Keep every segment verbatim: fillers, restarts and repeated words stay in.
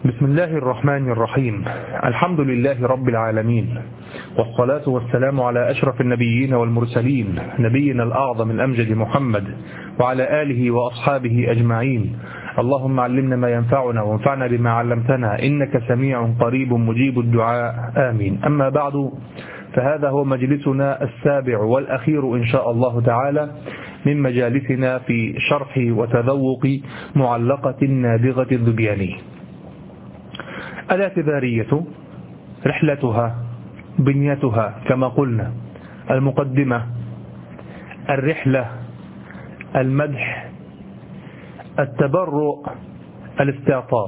بسم الله الرحمن الرحيم. الحمد لله رب العالمين، والصلاة والسلام على أشرف النبيين والمرسلين، نبينا الأعظم الأمجد محمد وعلى آله وأصحابه أجمعين. اللهم علمنا ما ينفعنا وانفعنا بما علمتنا، إنك سميع قريب مجيب الدعاء، آمين. أما بعد، فهذا هو مجلسنا السابع والأخير إن شاء الله تعالى من مجالسنا في شرح وتذوق معلقة النابغة الذبياني. الاعتذارية، رحلتها، بنيتها كما قلنا، المقدمة، الرحلة، المدح، التبرؤ، الاستعطاف.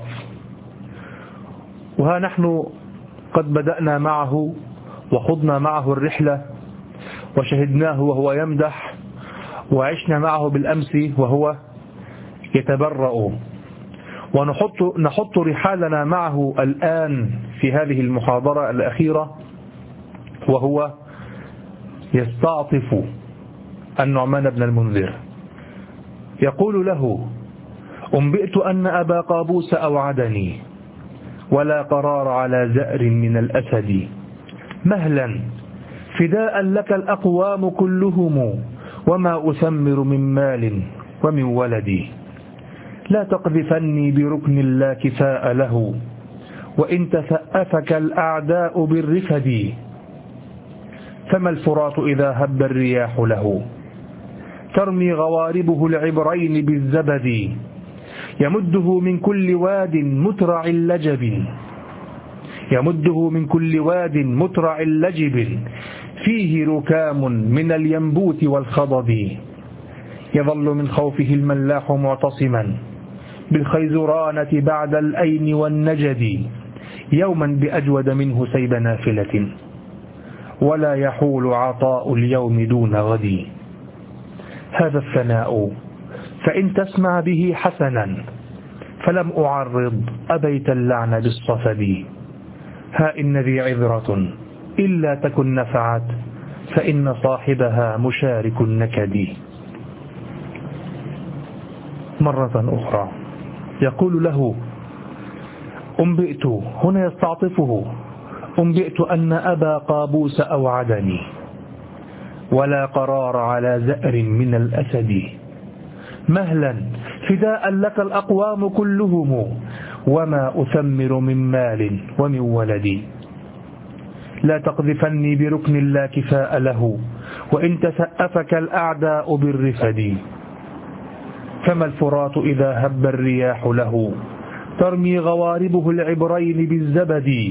وها نحن قد بدأنا معه وخضنا معه الرحلة وشهدناه وهو يمدح، وعشنا معه بالأمس وهو يتبرأ، ونحط نحط رحالنا معه الآن في هذه المحاضرة الأخيرة وهو يستعطف النعمان بن المنذر. يقول له: أنبئت أن أبا قابوس أوعدني ولا قرار على زأر من الأسد، مهلا فداء لك الأقوام كلهم وما أثمر من مال ومن ولدي، لا تقذفني بركن لا كفاء له وإن تثأفك الأعداء بالرفد، فما الفرات إذا هب الرياح له ترمي غواربه العبرين بالزبد، يمده من كل واد مترع اللجب يمده من كل واد مترع اللجب فيه ركام من الينبوت والخضب، يظل من خوفه الملاح معتصما بالخيزرانة بعد الأين والنجد، يوما بأجود منه سيب نافلة ولا يحول عطاء اليوم دون غد، هذا الثناء فإن تسمع به حسنا فلم أعرض أبيت اللعن بالصفد، ها إن ذي عذرة إلا تكن نفعت فإن صاحبها مشارك النكد. مرة أخرى يقول له: أنبئت، هنا يستعطفه، أنبئت أن أبا قابوس أوعدني ولا قرار على زأر من الأسد، مهلا فداء لك الأقوام كلهم وما أثمر من مال ومن ولدي، لا تقذفني بركن لا كفاء له وإن تثأفك الأعداء بالرفد، فما الفرات إذا هب الرياح له ترمي غواربه العبرين بالزبد،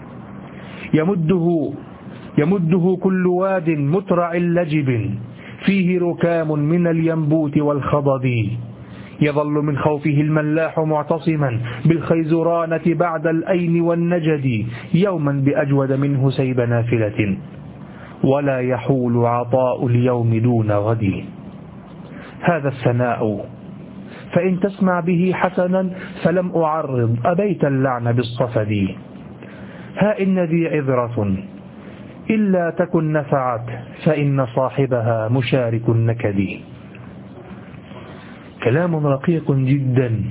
يمده يمده كل واد مترع اللجب فيه ركام من الينبوت والخضب، يظل من خوفه الملاح معتصما بالخيزرانة بعد الأين والنجد، يوما بأجود منه سيب نافلة ولا يحول عطاء اليوم دون غد، هذا الثناء فإن تسمع به حسنا فلم أعرض أبيت اللعن بالصفد، ها إن ذي عذرة إلا تكن نفعت فإن صاحبها مشارك النكد. كلام رقيق جدا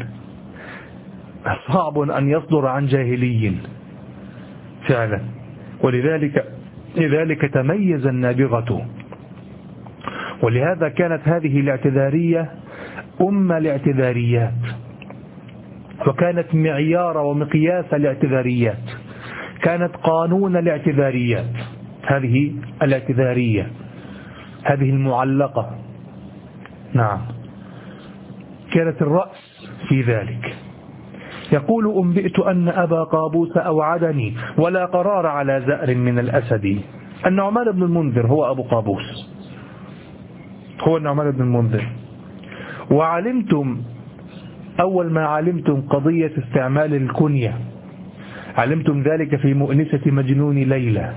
صعب أن يصدر عن جاهلي فعلا، ولذلك لذلك تميز النابغة، ولهذا كانت هذه الاعتذارية أم الاعتذاريات، وكانت معيار ومقياس الاعتذاريات، كانت قانون الاعتذاريات. هذه الاعتذارية، هذه المعلقة، نعم، كانت الرأس في ذلك. يقول: أنبئت أن أبا قابوس أوعدني ولا قرار على زأر من الأسد. النعمان بن المنذر هو أبو قابوس، هو النعمان بن المنذر. وعلمتم أول ما علمتم قضية استعمال الكنية، علمتم ذلك في مؤنسة مجنون ليلى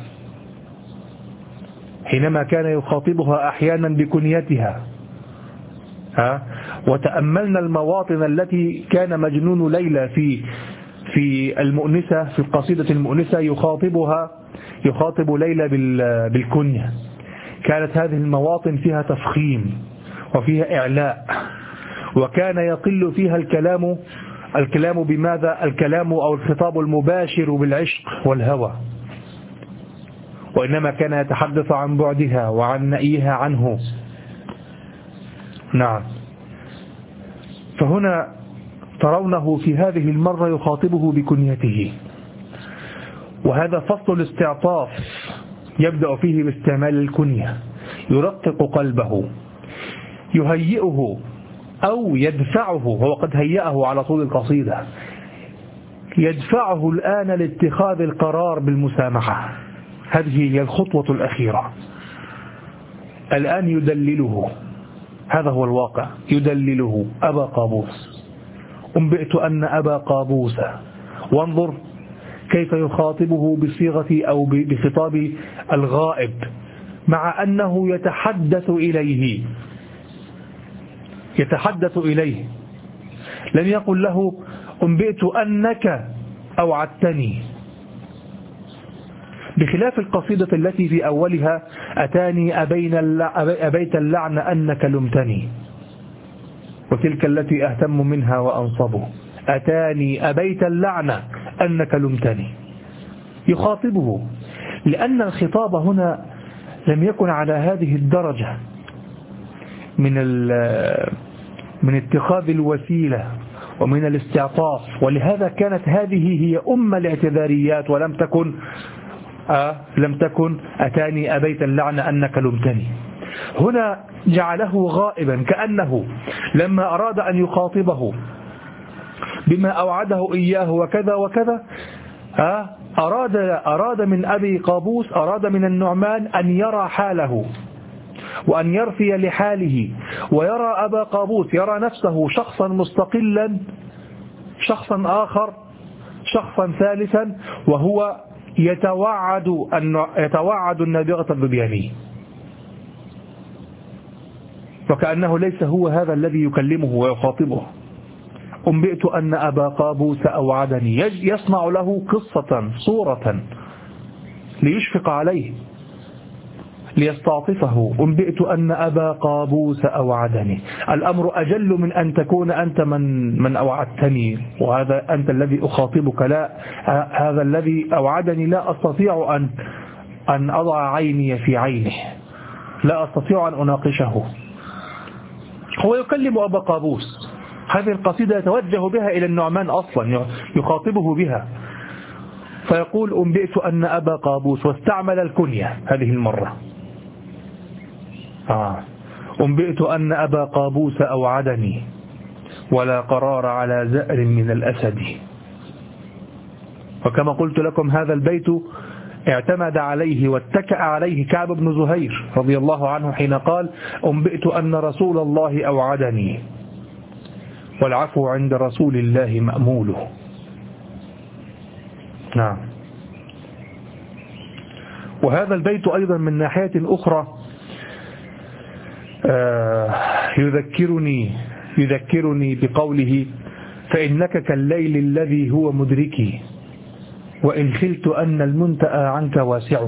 حينما كان يخاطبها أحيانا بكنيتها، ها؟ وتأملنا المواطن التي كان مجنون ليلى في في المؤنسة، في القصيدة المؤنسة يخاطبها يخاطب ليلى بالكنية. كانت هذه المواطن فيها تفخيم وفيها إعلاء، وكان يقل فيها الكلام الكلام بماذا؟ الكلام أو الخطاب المباشر بالعشق والهوى، وإنما كان يتحدث عن بعدها وعن نأيها عنه. نعم. فهنا ترونه في هذه المرة يخاطبه بكنيته، وهذا فصل الاستعطاف يبدأ فيه باستعمال الكنية، يرقق قلبه، يهيئه أو يدفعه، هو قد هيئه على طول القصيدة، يدفعه الآن لاتخاذ القرار بالمسامحة. هذه هي الخطوة الأخيرة. الآن يدلله، هذا هو الواقع، يدلله أبا قابوس. أنبئت أن أبا قابوس، وانظر كيف يخاطبه بصيغة أو بخطاب الغائب، مع أنه يتحدث إليه يتحدث إليه لم يقل له أنبئت أنك أوعدتني، بخلاف القصيدة التي في أولها أتاني أبين أبيت اللعن أنك لمتني، وتلك التي أهتم منها وأنصبه، أتاني أبيت اللعن أنك لمتني. يخاطبه لأن الخطاب هنا لم يكن على هذه الدرجة من من اتخاذ الوسيلة ومن الاستعطاف، ولهذا كانت هذه هي أم الاعتذاريات، ولم تكن آه لم تكن أتاني أبيت اللعن أنك لمتني. هنا جعله غائبا، كأنه لما أراد أن يخاطبه بما أوعده إياه وكذا وكذا آه أراد أراد من أبي قابوس، أراد من النعمان أن يرى حاله وأن يرثي لحاله، ويرى أبا قابوس، يرى نفسه شخصا مستقلا، شخصا آخر، شخصا ثالثا، وهو يتوعد يتوعد النابغة الظبياني، وكأنه ليس هو هذا الذي يكلمه ويخاطبه. أنبئت أن أبا قابوس أوعدني، يصنع له قصة صورة ليشفق عليه ليستعطفه. أنبئت أن أبا قابوس أوعدني، الأمر أجل من أن تكون أنت من من أوعدتني، وهذا أنت الذي أخاطبك، لا هذا الذي أوعدني لا أستطيع أن أن أضع عيني في عينه، لا أستطيع أن أناقشه. هو يكلم أبا قابوس، هذه القصيدة يتوجه بها إلى النعمان أصلا، يخاطبه بها، فيقول أنبئت أن أبا قابوس، واستعمل الكنية هذه المرة. آه. أنبئت أن أبا قابوس أوعدني ولا قرار على زأر من الأسد. وكما قلت لكم هذا البيت اعتمد عليه واتكأ عليه كعب بن زهير رضي الله عنه حين قال أنبئت أن رسول الله أوعدني والعفو عند رسول الله مأموله. نعم. وهذا البيت أيضا من ناحية أخرى آه يذكرني يذكرني بقوله فإنك كالليل الذي هو مدركي وإن خلت أن المنتأى عنك واسع.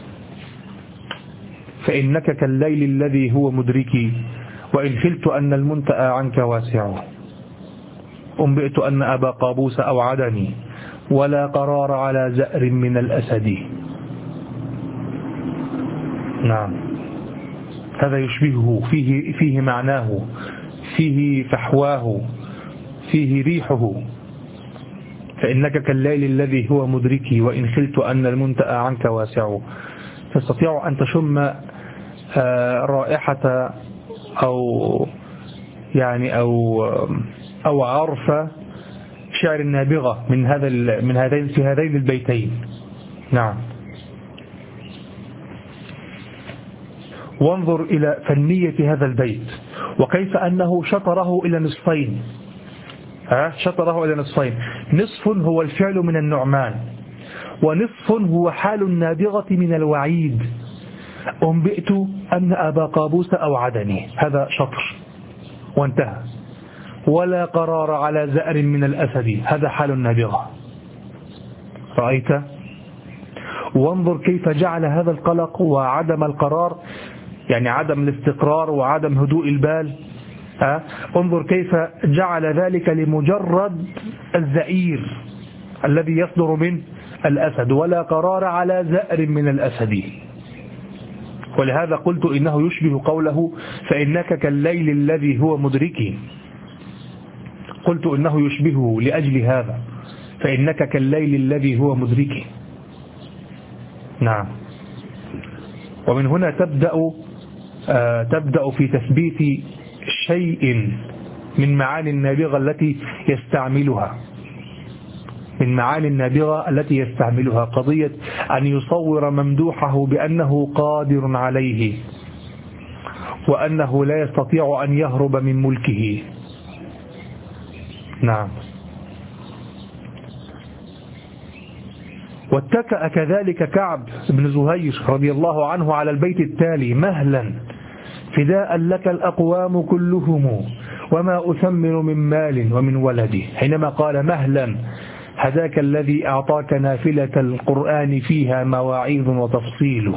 فإنك كالليل الذي هو مدركي وإن خلت أن المنتأى عنك واسع. أنبئت أن أبا قابوس أوعدني ولا قرار على زأر من الأسد. نعم. هذا يشبهه، فيه, فيه معناه، فيه فحواه، فيه ريحه. فإنك كالليل الذي هو مدركي وإن خلت أن المنتأى عنك واسع. تستطيع أن تشم رائحة أو يعني أو أو عرف شعر النابغة من هذا من هذين في هذين البيتين. نعم. وانظر إلى فنية هذا البيت وكيف أنه شطره إلى نصفين. ها شطره إلى نصفين، نصف هو الفعل من النعمان ونصف هو حال النابغة من الوعيد. أنبئت أن أبا قابوس أوعدني، هذا شطر وانتهى. ولا قرار على زأر من الأسد، هذا حال النابغة. رأيت؟ وانظر كيف جعل هذا القلق وعدم القرار، يعني عدم الاستقرار وعدم هدوء البال، أه؟ انظر كيف جعل ذلك لمجرد الزئير الذي يصدر من الأسد، ولا قرار على زأر من الأسد. ولهذا قلت إنه يشبه قوله فإنك كالليل الذي هو مدركي، قلت إنه يشبهه لأجل هذا، فإنك كالليل الذي هو مدركي. نعم. ومن هنا تبدأ آه تبدأ في تثبيت شيء من معاني النابغة التي يستعملها من معاني النابغة التي يستعملها قضية أن يصور ممدوحه بأنه قادر عليه، وأنه لا يستطيع أن يهرب من ملكه. نعم. واتكأ كذلك كعب بن زهير رضي الله عنه على البيت التالي: مهلا فداء لك الأقوام كلهم وما أثمن من مال ومن ولدي. حينما قال مهلا هداك الذي أعطاك نافلة القرآن فيها مواعيظ وتفصيل.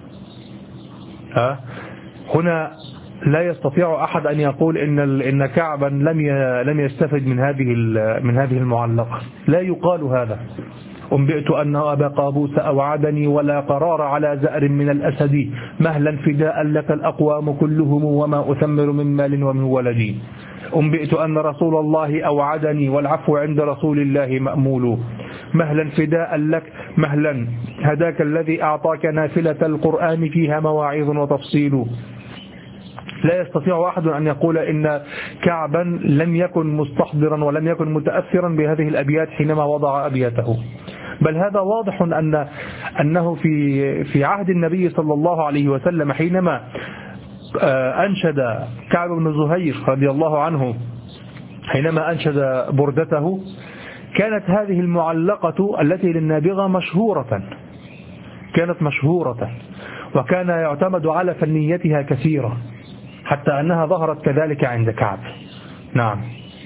ها هنا لا يستطيع أحد أن يقول إن إن كعبا لم لم يستفد من هذه من هذه المعلقة، لا يقال هذا. أنبئت أن أبا قابوس أوعدني ولا قرار على زأر من الأسد، مهلا فداء لك الأقوام كلهم وما أثمر من مال ومن ولدي. أنبئت أن رسول الله أوعدني والعفو عند رسول الله مأمول، مهلا فداء لك مهلا هداك الذي أعطاك نافلة القرآن فيها مواعظ وتفصيل. لا يستطيع أحد أن يقول إن كعبا لم يكن مستحضرا ولم يكن متأثرا بهذه الأبيات حينما وضع أبياته، بل هذا واضح أن أنه في في عهد النبي صلى الله عليه وسلم حينما أنشد كعب بن زهير رضي الله عنه، حينما أنشد بردته، كانت هذه المعلقة التي للنابغة مشهورة، كانت مشهورة، وكان يعتمد على فنيتها كثيرا حتى أنها ظهرت كذلك عند كعب. نعم.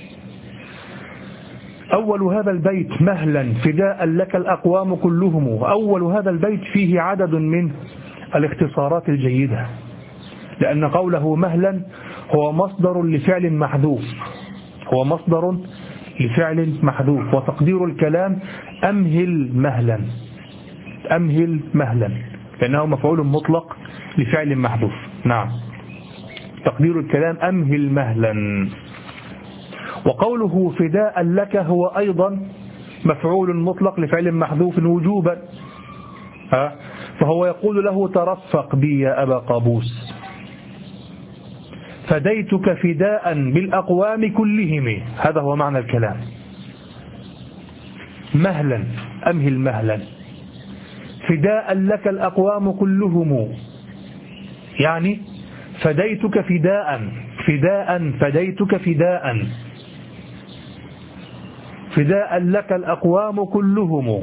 أول هذا البيت مهلا فداء لك الأقوام كلهم، أول هذا البيت فيه عدد من الاختصارات الجيدة، لأن قوله مهلا هو مصدر لفعل محذوف، هو مصدر لفعل محذوف، وتقدير الكلام أمهل مهلا، أمهل مهلا، لأنه مفعول مطلق لفعل محذوف. نعم. تقدير الكلام أمهل مهلا. وقوله فداء لك هو أيضا مفعول مطلق لفعل محذوف وجوبا، ها فهو يقول له ترفق بي يا أبا قابوس، فديتك فداء بالأقوام كلهم، هذا هو معنى الكلام. مهلا أمهل مهلا فداء لك الأقوام كلهم، يعني فديتك فداء فداء فديتك فداء فداء لك الأقوام كلهم.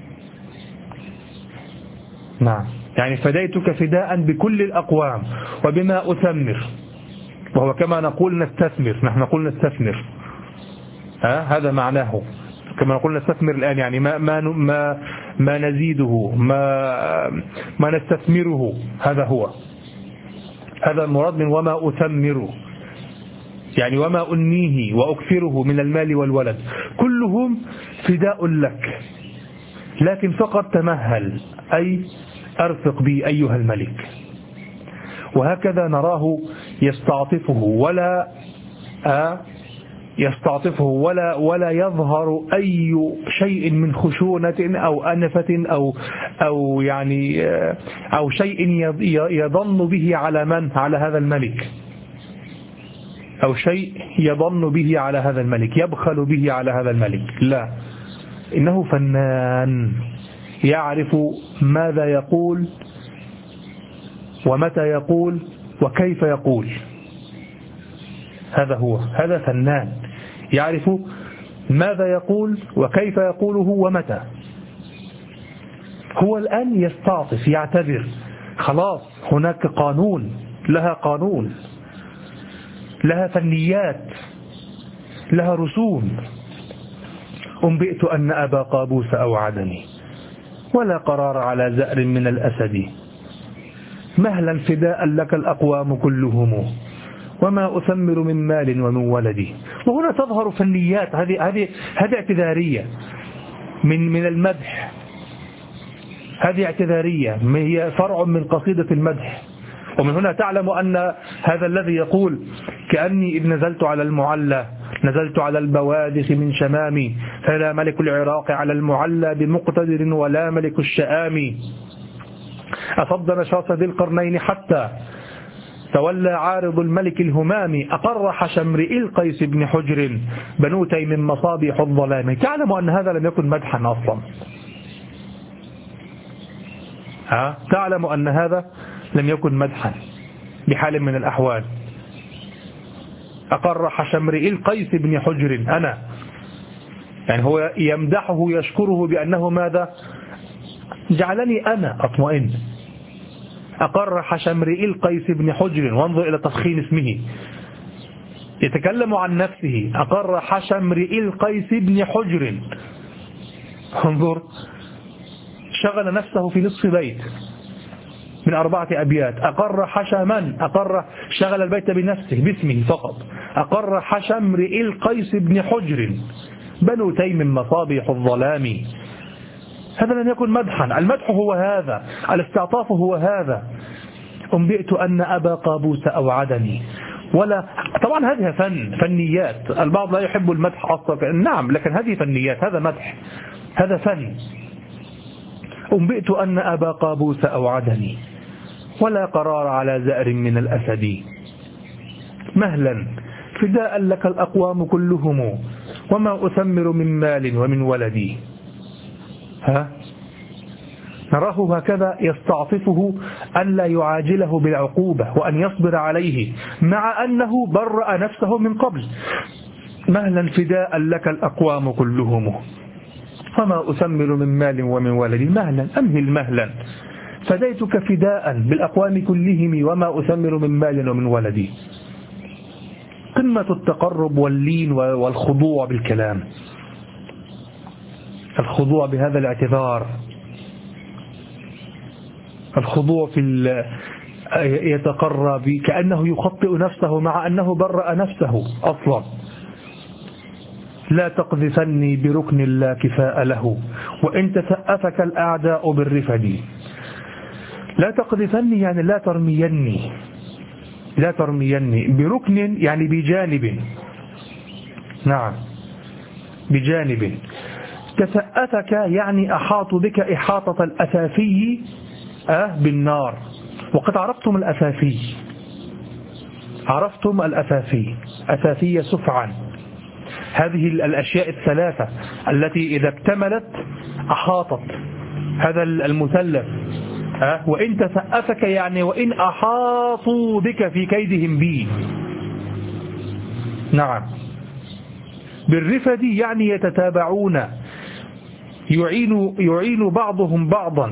نعم، يعني فديتك فداء بكل الأقوام وبما أثمر، وهو كما نقول نستثمر، نحن نقول نستثمر، ها هذا معناه كما نقول نستثمر الآن، يعني ما ما ما, ما نزيده، ما ما نستثمره، هذا هو، هذا المراد من وما أثمره، يعني وما أنيه وأكثره من المال والولد كلهم فداء لك، لكن فقط تمهل، أي أرفق بي أيها الملك. وهكذا نراه يستعطفه ولا آه يستعطفه ولا ولا يظهر أي شيء من خشونة أو أنفة أو أو يعني أو شيء يظن به على من على هذا الملك، أو شيء يظن به على هذا الملك، يبخل به على هذا الملك، لا، إنه فنان يعرف ماذا يقول ومتى يقول وكيف يقول، هذا هو، هذا فنان يعرف ماذا يقول وكيف يقوله ومتى. هو الآن يستعطف، يعتذر، خلاص هناك قانون، لها قانون، لها فنيات، لها رسوم. أنبئت أن أبا قابوس أوعدني ولا قرار على زأر من الأسد، مهلا فداء لك الأقوام كلهم وما أثمر من مال ومن ولدي. وهنا تظهر فنيات، هذه هذه هذه اعتذارية من من المدح، هذه اعتذارية هي فرع من قصيدة المدح. ومن هنا تعلم أن هذا الذي يقول كأني إذ نزلت على المعلى نزلت على البوادخ من شمامي، فلا ملك العراق على المعلى بمقتدر ولا ملك الشآم، أصد نشاط ذي القرنين حتى تولى عارض الملك الهمام، أقر حشمرئ القيس بن حجر بنو تيم مصابيح الظلام. تعلم أن هذا لم يكن مدحا أصلا، ها؟ تعلم أن هذا لم يكن مدحا بحال من الأحوال. أقر حشمرئ القيس بن حجر، أنا يعني هو يمدحه يشكره بأنه ماذا؟ جعلني أنا أطمئن. أقر حشمرئ القيس بن حجر، وانظر إلى تفخيم اسمه، يتكلم عن نفسه. أقر حشمرئ القيس بن حجر، انظر، شغل نفسه في نصف بيت من أربعة أبيات. أقر حشما، أقر شغل البيت بنفسه باسمه فقط. أقر حشمرئ القيس بن حجر بنو تيم مصابيح الظلام. هذا لم يكن مدحا. المدح هو هذا، الاستعطاف هو هذا. أنبئت أن أبا قابوس أوعدني، ولا طبعا هذه فن فنيات. البعض لا يحب المدح أصلا، نعم، لكن هذه فنيات، هذا مدح، هذا فن. أنبئت أن أبا قابوس أوعدني ولا قرار على زأر من الأسد، مهلا فداء لك الأقوام كلهم وما أثمر من مال ومن ولدي. ها؟ نراه هكذا يستعطفه أن لا يعاجله بالعقوبة وأن يصبر عليه مع أنه برأ نفسه من قبل. مهلا فداء لك الأقوام كلهم وما أثمر من مال ومن ولدي، مهلا أمهل مهلا، فديتك فداء بالأقوام كلهم وما أثمر من مال ومن ولدي. قمة التقرب واللين والخضوع بالكلام، الخضوع بهذا الاعتذار، الخضوع في يتقرب كأنه يخطئ نفسه مع أنه برأ نفسه أصلا. لا تقذفني بركن لا كفاء له وإن تسأفك الأعداء بالرفد. لا تقذفني يعني لا ترميني، لا ترميني بركن يعني بجانب، نعم بجانب. تسأفك يعني أحاط بك إحاطة الأثافي أه بالنار. وقد عرفتم الأثافي، عرفتم الأثافي، أثافية سفعا، هذه الأشياء الثلاثة التي إذا اكتملت أحاطت هذا المثلث. أه؟ وإن تسأفك يعني وإن أحاطوا بك في كيدهم بي، نعم. بالرفد يعني يتتابعون، يعين, يعين بعضهم بعضا،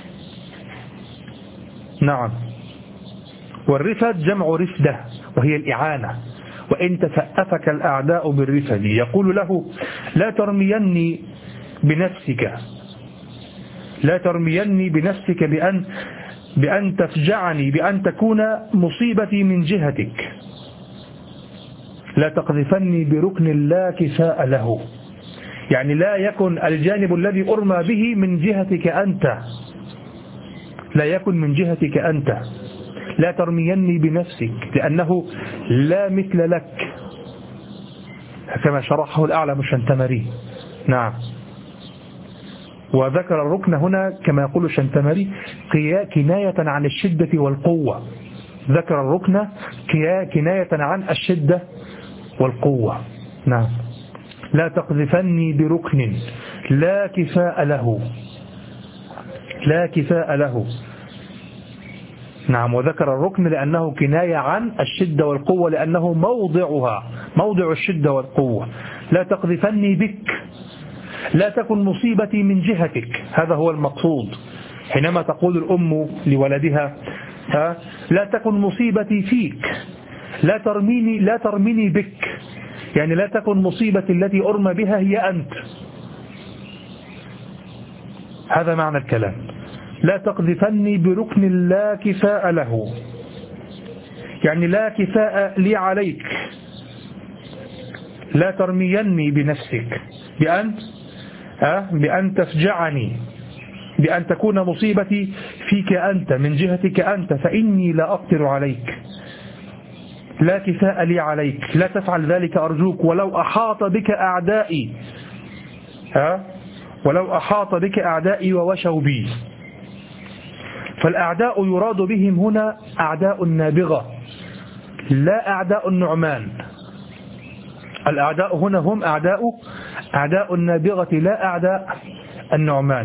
نعم. والرفد جمع رفدة وهي الإعانة. وإن تسأفك الأعداء بالرفد، يقول له لا ترميني بنفسك، لا ترميني بنفسك بأن, بأن تفجعني، بأن تكون مصيبتي من جهتك. لا تقذفني بركن لا كفاء له، يعني لا يكن الجانب الذي أرمى به من جهتك أنت، لا يكن من جهتك أنت. لا ترميني بنفسك لأنه لا مثل لك، كما شرحه الأعلم الشنتمري، نعم. وذكر الركن هنا كما يقول الشنتمري كناية عن الشدة والقوة، ذكر الركن كناية عن الشدة والقوة، نعم. لا تقذفني بركن لا كفاء له، لا كفاء له، نعم. وذكر الركن لأنه كناية عن الشدة والقوة، لأنه موضعها موضع الشدة والقوة. لا تقذفني بك، لا تكن مصيبتي من جهتك، هذا هو المقصود حينما تقول الأم لولدها ها لا تكن مصيبتي فيك، لا ترميني لا ترميني بك، يعني لا تكن مصيبتي التي أرمى بها هي أنت، هذا معنى الكلام. لا تقذفني بركن لا كفاء له، يعني لا كفاء لي عليك، لا ترميني بنفسك بأن أه بأن تفجعني، بأن تكون مصيبتي فيك أنت من جهتك أنت، فإني لا أقدر عليك، لا كفاء لي عليك، لا تفعل ذلك أرجوك، ولو أحاط بك أعدائي ها ولو أحاط بك أعدائي ووشوا بي. فالأعداء يراد بهم هنا أعداء النابغة لا أعداء النعمان. الأعداء هنا هم أعداء أعداء النابغة لا أعداء النعمان،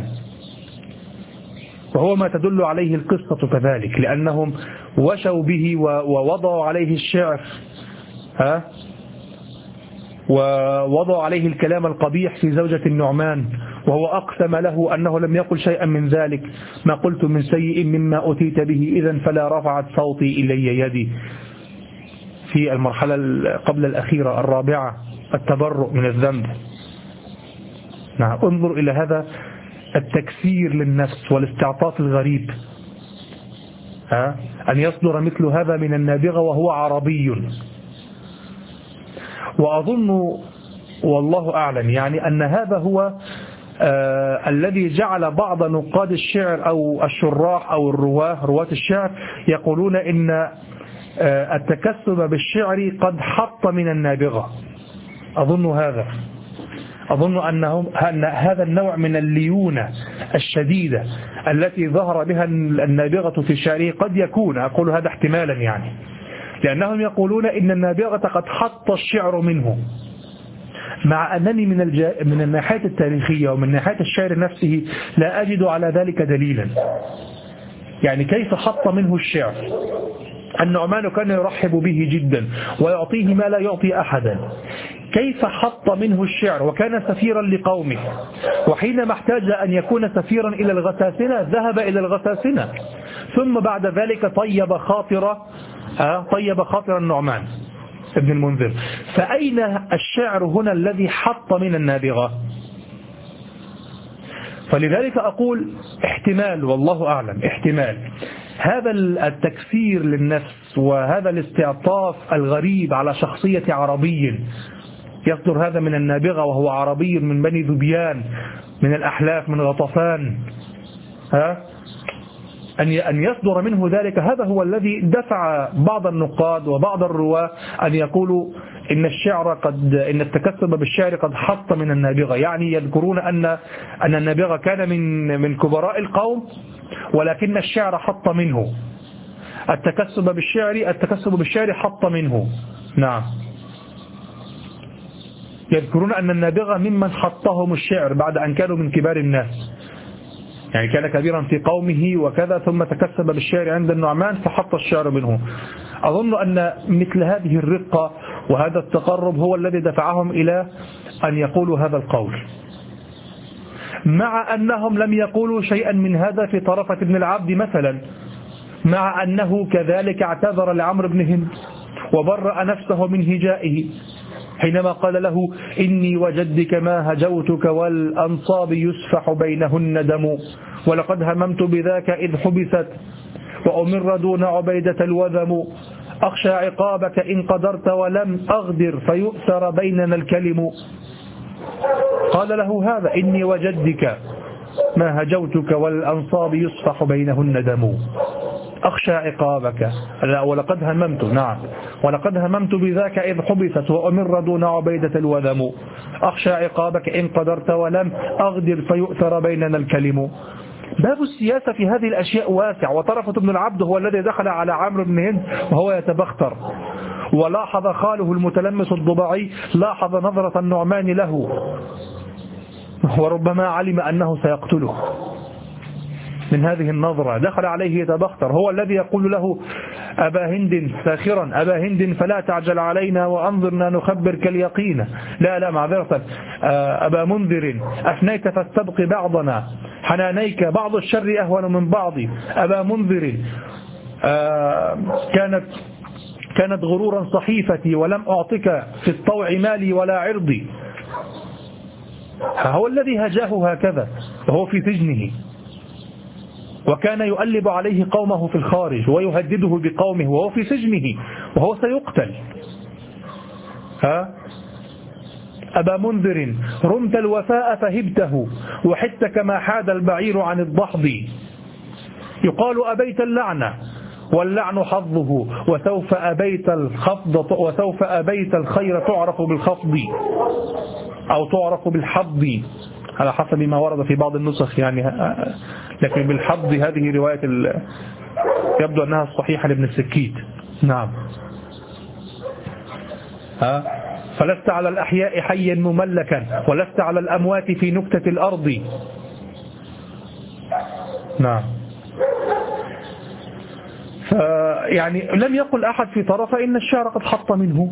وهو ما تدل عليه القصة كذلك، لأنهم وشوا به ووضعوا عليه الشعر ها ووضعوا عليه الكلام القبيح في زوجة النعمان، وهو أقسم له أنه لم يقل شيئا من ذلك، ما قلت من سيء مما أتيت به إذن فلا رفعت صوتي إلي يدي، في المرحلة قبل الأخيرة الرابعة، التبرؤ من الذنب. نعم، انظر إلى هذا التكسير للنفس والاستعطاف الغريب، ها؟ أن يصدر مثل هذا من النابغة وهو عربي. وأظن والله أعلم يعني أن هذا هو آه الذي جعل بعض نقاد الشعر أو الشراح أو الرواه رواة الشعر يقولون إن آه التكسب بالشعر قد حط من النابغة. أظن هذا أظن أنهم أن هذا النوع من الليونة الشديدة التي ظهر بها النابغة في شعره قد يكون، أقول هذا احتمالا يعني، لأنهم يقولون إن النابغة قد حط الشعر منه، مع أنني من الجا... من الناحية التاريخية ومن ناحية الشعر نفسه لا أجد على ذلك دليلا. يعني كيف حط منه الشعر؟ النعمان كان يرحب به جدا ويعطيه ما لا يعطي أحدا، كيف حط منه الشعر وكان سفيرا لقومه، وحينما احتاج أن يكون سفيرا إلى الغساسنة ذهب إلى الغساسنة، ثم بعد ذلك طيب خاطر طيب خاطر النعمان ابن المنذر. فأين الشعر هنا الذي حط من النابغة؟ فلذلك أقول احتمال، والله أعلم، احتمال هذا التكسير للنفس وهذا الاستعطاف الغريب على شخصية عربي، يصدر هذا من النابغة وهو عربي من بني ذبيان من الأحلاف من غطفان، ها أن يصدر منه ذلك، هذا هو الذي دفع بعض النقاد وبعض الرواة أن يقولوا إن الشعر قد إن التكسب بالشعر قد حط من النابغة. يعني يذكرون أن أن النابغة كان من من كبراء القوم، ولكن الشعر حط منه، التكسب بالشعر التكسب بالشعر حط منه. نعم، يذكرون أن النابغة ممن حطهم الشعر بعد أن كانوا من كبار الناس، يعني كان كبيرا في قومه وكذا، ثم تكسب بالشعر عند النعمان فحط الشعر منه. أظن أن مثل هذه الرقة وهذا التقرب هو الذي دفعهم إلى أن يقولوا هذا القول، مع أنهم لم يقولوا شيئا من هذا في طرفة بن العبد مثلا، مع أنه كذلك اعتذر لعمرو بن هند وبرأ نفسه من هجائه حينما قال له إني وجدك ما هجوتك والأنصاب يسفح بينهن دم، ولقد هممت بذاك إذ حبست وأمر دون عبيدة الوذم، أخشى عقابك إن قدرت ولم أغدر فيؤثر بيننا الكلم. قال له هذا إني وجدك ما هجوتك والأنصاب يسفح بينهن دم، أخشى عقابك، لا ولقد هممت، نعم ولقد هممت بذاك إذ حبست وأمر دون عبيدة الوذم، أخشى عقابك إن قدرت ولم أغدر فيؤثر بيننا الكلم. باب السياسة في هذه الأشياء واسع، وطرفة بن العبد هو الذي دخل على عمرو بن هند وهو يتبختر، ولاحظ خاله المتلمس الضبعي لاحظ نظرة النعمان له وربما علم أنه سيقتله من هذه النظرة، دخل عليه يتبختر، هو الذي يقول له أبا هند ساخرا أبا هند فلا تعجل علينا وأنظرنا نخبرك اليقين، لا لا معذرة أبا منذر أفنيت فاستبق بعضنا حنانيك بعض الشر أهون من بعض، أبا منذر كانت كانت غرورا صحيفتي ولم أعطك في الطوع مالي ولا عرضي. هو الذي هجاه هكذا وهو في سجنه، وكان يؤلب عليه قومه في الخارج ويهدده بقومه وهو في سجنه وهو سيقتل. ها أبا منذر رمت الوفاء فهبته وحدت كما حاد البعير عن الضحض. يقال أبيت اللعنة واللعن حظه وسوف أبيت الخفض وسوف أبيت الخير تعرف بالخفض أو تعرف بالحظ على حسب ما ورد في بعض النسخ يعني، لكن بالحظ هذه رواية يبدو أنها صحيحة لابن السكيت. نعم. ها فلست على الأحياء حيا مملكا ولست على الأموات في نكتة الأرض. نعم. يعني لم يقل أحد في طرفه إن الشعر قد حط منه،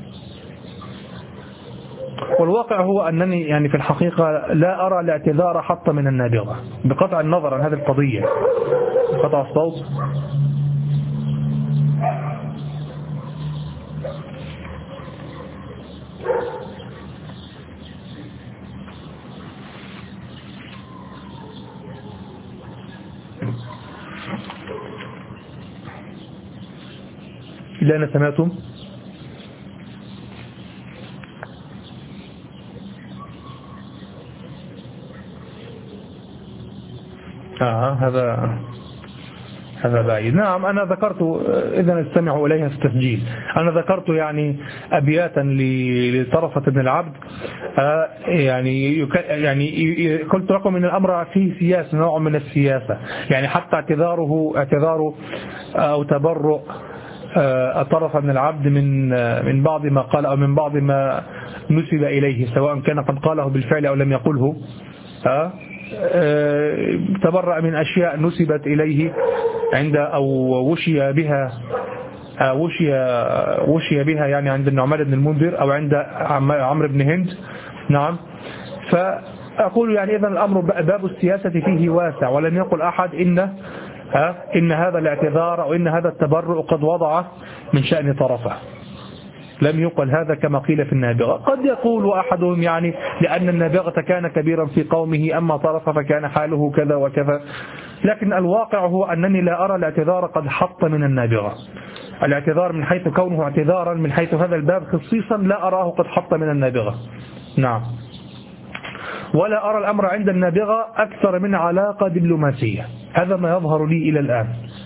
والواقع هو أنني يعني في الحقيقة لا أرى الاعتذار حط من النابغة بقطع النظر عن هذه القضية. قطع الصوت. إلا أنا سمعتم؟ آه هذا هذا بعيد. نعم أنا ذكرت، إذا استمعوا إليها في التسجيل، أنا ذكرت يعني أبياتا لطرفة بن العبد. آه يعني يعني قلت لكم إن الأمر فيه سياسة، نوع من السياسة، يعني حتى اعتذاره اعتذاره أو تبرؤ طرف بن العبد من من بعض ما قال أو من بعض ما نسب إليه، سواء كان قد قاله بالفعل أو لم يقله. ها تبرأ من أشياء نسبت إليه عند أو وشي بها وشي وشي بها يعني عند النعمان بن المنذر أو عند عمرو بن هند. نعم. فأقول يعني إذن الأمر باب السياسة فيه واسع، ولم يقل أحد إن إن هذا الاعتذار أو إن هذا التبرؤ قد وضع من شأن طرفه، لم يقل هذا كما قيل في النابغة. قد يقول أحدهم يعني لأن النابغة كان كبيرا في قومه أما طرف فكان حاله كذا وكذا، لكن الواقع هو أنني لا أرى الاعتذار قد حط من النابغة. الاعتذار من حيث كونه اعتذارا من حيث هذا الباب خصيصا لا أراه قد حط من النابغة. نعم. ولا أرى الأمر عند النابغة أكثر من علاقة دبلوماسية، هذا ما يظهر لي إلى الآن.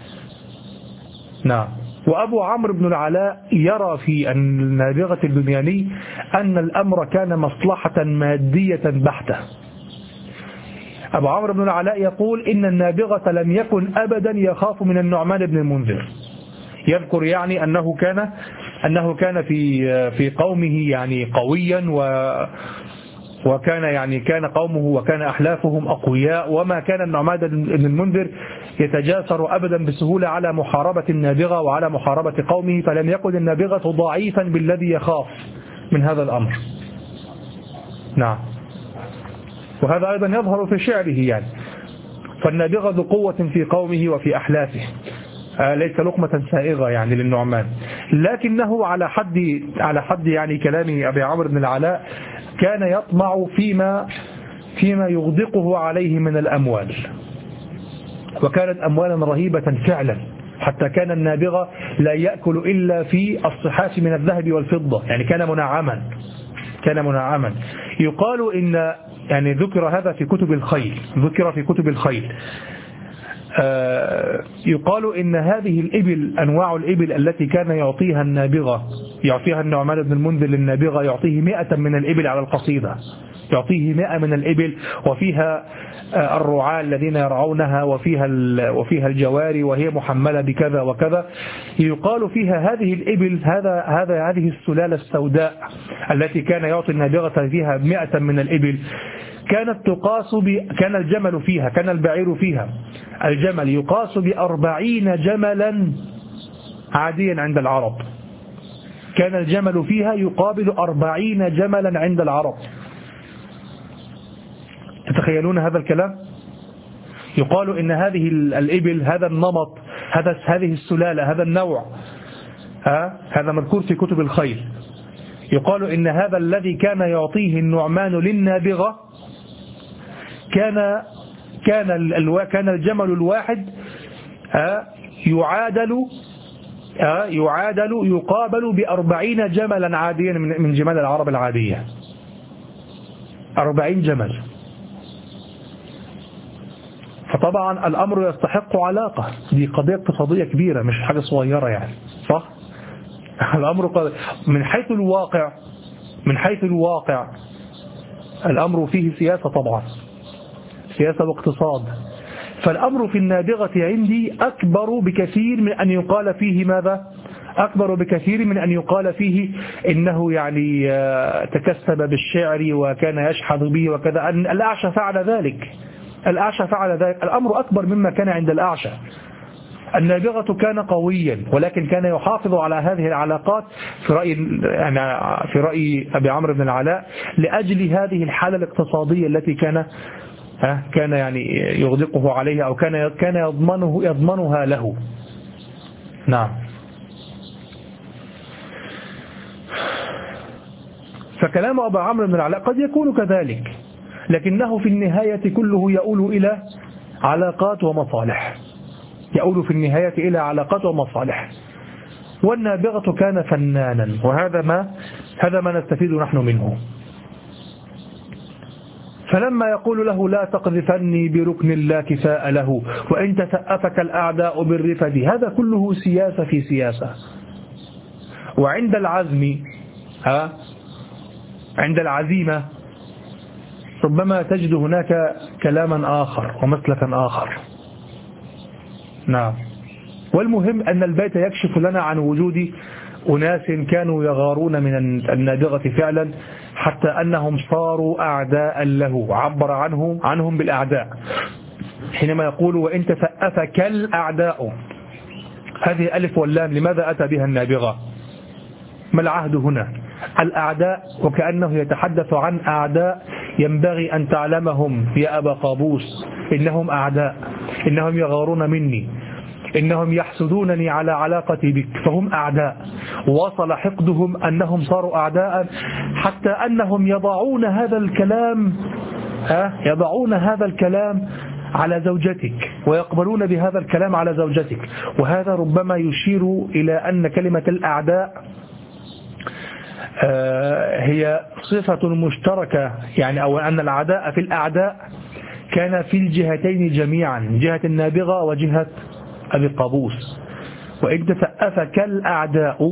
نعم. وأبو عمرو بن العلاء يرى في النابغة البنياني أن الأمر كان مصلحة مادية بحتة. أبو عمرو بن العلاء يقول إن النابغة لم يكن أبدا يخاف من النعمان بن المنذر، يذكر يعني أنه كان أنه كان في في قومه يعني قويا و وكان يعني كان قومه وكان أحلافهم أقوياء، وما كان النعمان بن المنذر يتجاسر أبدا بسهولة على محاربة النابغة وعلى محاربة قومه، فلم يكن النابغة ضعيفا بالذي يخاف من هذا الأمر. نعم. وهذا أيضا يظهر في شعره يعني، فالنابغة ذو قوة في قومه وفي أحلافه، ليس لقمة سائغة يعني للنعمان، لكنه على حد على حد يعني كلام أبي عمرو بن العلاء كان يطمع فيما فيما يغدقه عليه من الأموال، وكانت أموالا رهيبة فعلا، حتى كان النابغة لا يأكل إلا في الصحاف من الذهب والفضة، يعني كان منعما كان منعما يقال إن يعني ذكر هذا في كتب الخيل، ذكر في كتب الخيل آه يقال إن هذه الإبل، أنواع الإبل التي كان يعطيها النابغة يعطيها النعمان بن المنذر للنابغة، يعطيه مئة من الإبل على القصيدة، يعطيه مئة من الإبل، وفيها آه الرعاة الذين يرعونها، وفيها وفيها الجواري وهي محملة بكذا وكذا. يقال فيها هذه الإبل، هذا هذا هذه السلالة السوداء التي كان يعطي النابغة فيها مئة من الإبل، كانت تقاس ب... كان الجمل فيها، كان البعير فيها، الجمل يقاس بأربعين جملا عاديا عند العرب، كان الجمل فيها يقابل أربعين جملا عند العرب. تتخيلون هذا الكلام؟ يقال إن هذه الإبل، هذا النمط، هذا هذه السلالة، هذا النوع، ها هذا مذكور في كتب الخيل، يقال إن هذا الذي كان يعطيه النعمان للنابغة كان كان كان الجمل الواحد يعادل يعادل يقابل بأربعين جملا عاديا من جمال العرب العادية. أربعين جمل. فطبعا الأمر يستحق علاقة، دي قضية اقتصادية كبيرة مش حاجة صغيرة يعني، صح؟ الأمر من حيث الواقع من حيث الواقع الأمر فيه سياسة طبعا، سياسة واقتصاد. فالأمر في النابغة عندي أكبر بكثير من أن يقال فيه ماذا؟ أكبر بكثير من أن يقال فيه إنه يعني تكسب بالشعر وكان يشحذ به وكذا. أن الأعشى فعل ذلك، الأعشى فعل ذلك. الأمر أكبر مما كان عند الأعشى. النابغة كان قويا ولكن كان يحافظ على هذه العلاقات في رأي في رأي أبي عمرو بن العلاء لأجل هذه الحالة الاقتصادية التي كان كان يعني يغدقه عليها أو كان كان يضمنه يضمنها له. نعم. فكلام أبي عمرو بن العلاء قد يكون كذلك، لكنه في النهاية كله يؤول إلى علاقات ومصالح، يؤول في النهاية إلى علاقات ومصالح. والنابغة كان فنانا، وهذا ما هذا ما نستفيد نحن منه. فلما يقول له لا تقذفني بركن لا كفاء له وإن تسأفك الأعداء بالرفد، هذا كله سياسة في سياسة. وعند العزم ها عند العزيمة ربما تجد هناك كلاما آخر ومسلكا آخر. نعم. والمهم أن البيت يكشف لنا عن وجود أناس كانوا يغارون من النابغة فعلا حتى أنهم صاروا أعداء له، عبر عنهم عنهم بالأعداء حينما يقول وإن تسأفك الأعداء. هذه ألف واللام لماذا أتى بها النابغة؟ ما العهد هنا؟ الأعداء، وكأنه يتحدث عن أعداء ينبغي أن تعلمهم يا أبا قابوس إنهم أعداء، إنهم يغارون مني، إنهم يحسدونني على علاقتي بك، فهم أعداء. وصل حقدهم أنهم صاروا أعداء حتى أنهم يضعون هذا الكلام يضعون هذا الكلام على زوجتك ويقبلون بهذا الكلام على زوجتك. وهذا ربما يشير إلى أن كلمة الأعداء هي صفة مشتركة، يعني أو أن العداء في الأعداء كان في الجهتين جميعا، جهة النابغة وجهة أبي قابوس. وإن تسأفك الأعداء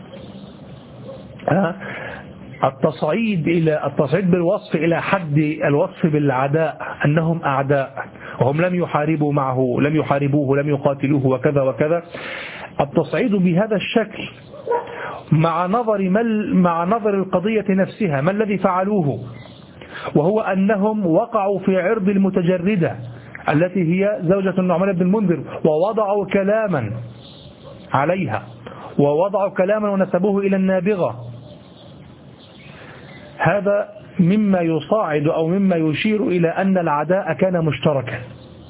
التصعيد إلى التصعيد بالوصف إلى حد الوصف بالعداء أنهم أعداء وهم لم يحاربوا معه، لم يحاربوه، لم يقاتلوه وكذا وكذا. التصعيد بهذا الشكل مع نظر مع نظر القضية نفسها، ما الذي فعلوه؟ وهو أنهم وقعوا في عرض المتجردة التي هي زوجة النعمان بن المنذر ووضعوا كلاما عليها، ووضعوا كلاما ونسبوه إلى النابغة. هذا مما يصاعد أو مما يشير إلى أن العداء كان مشتركا،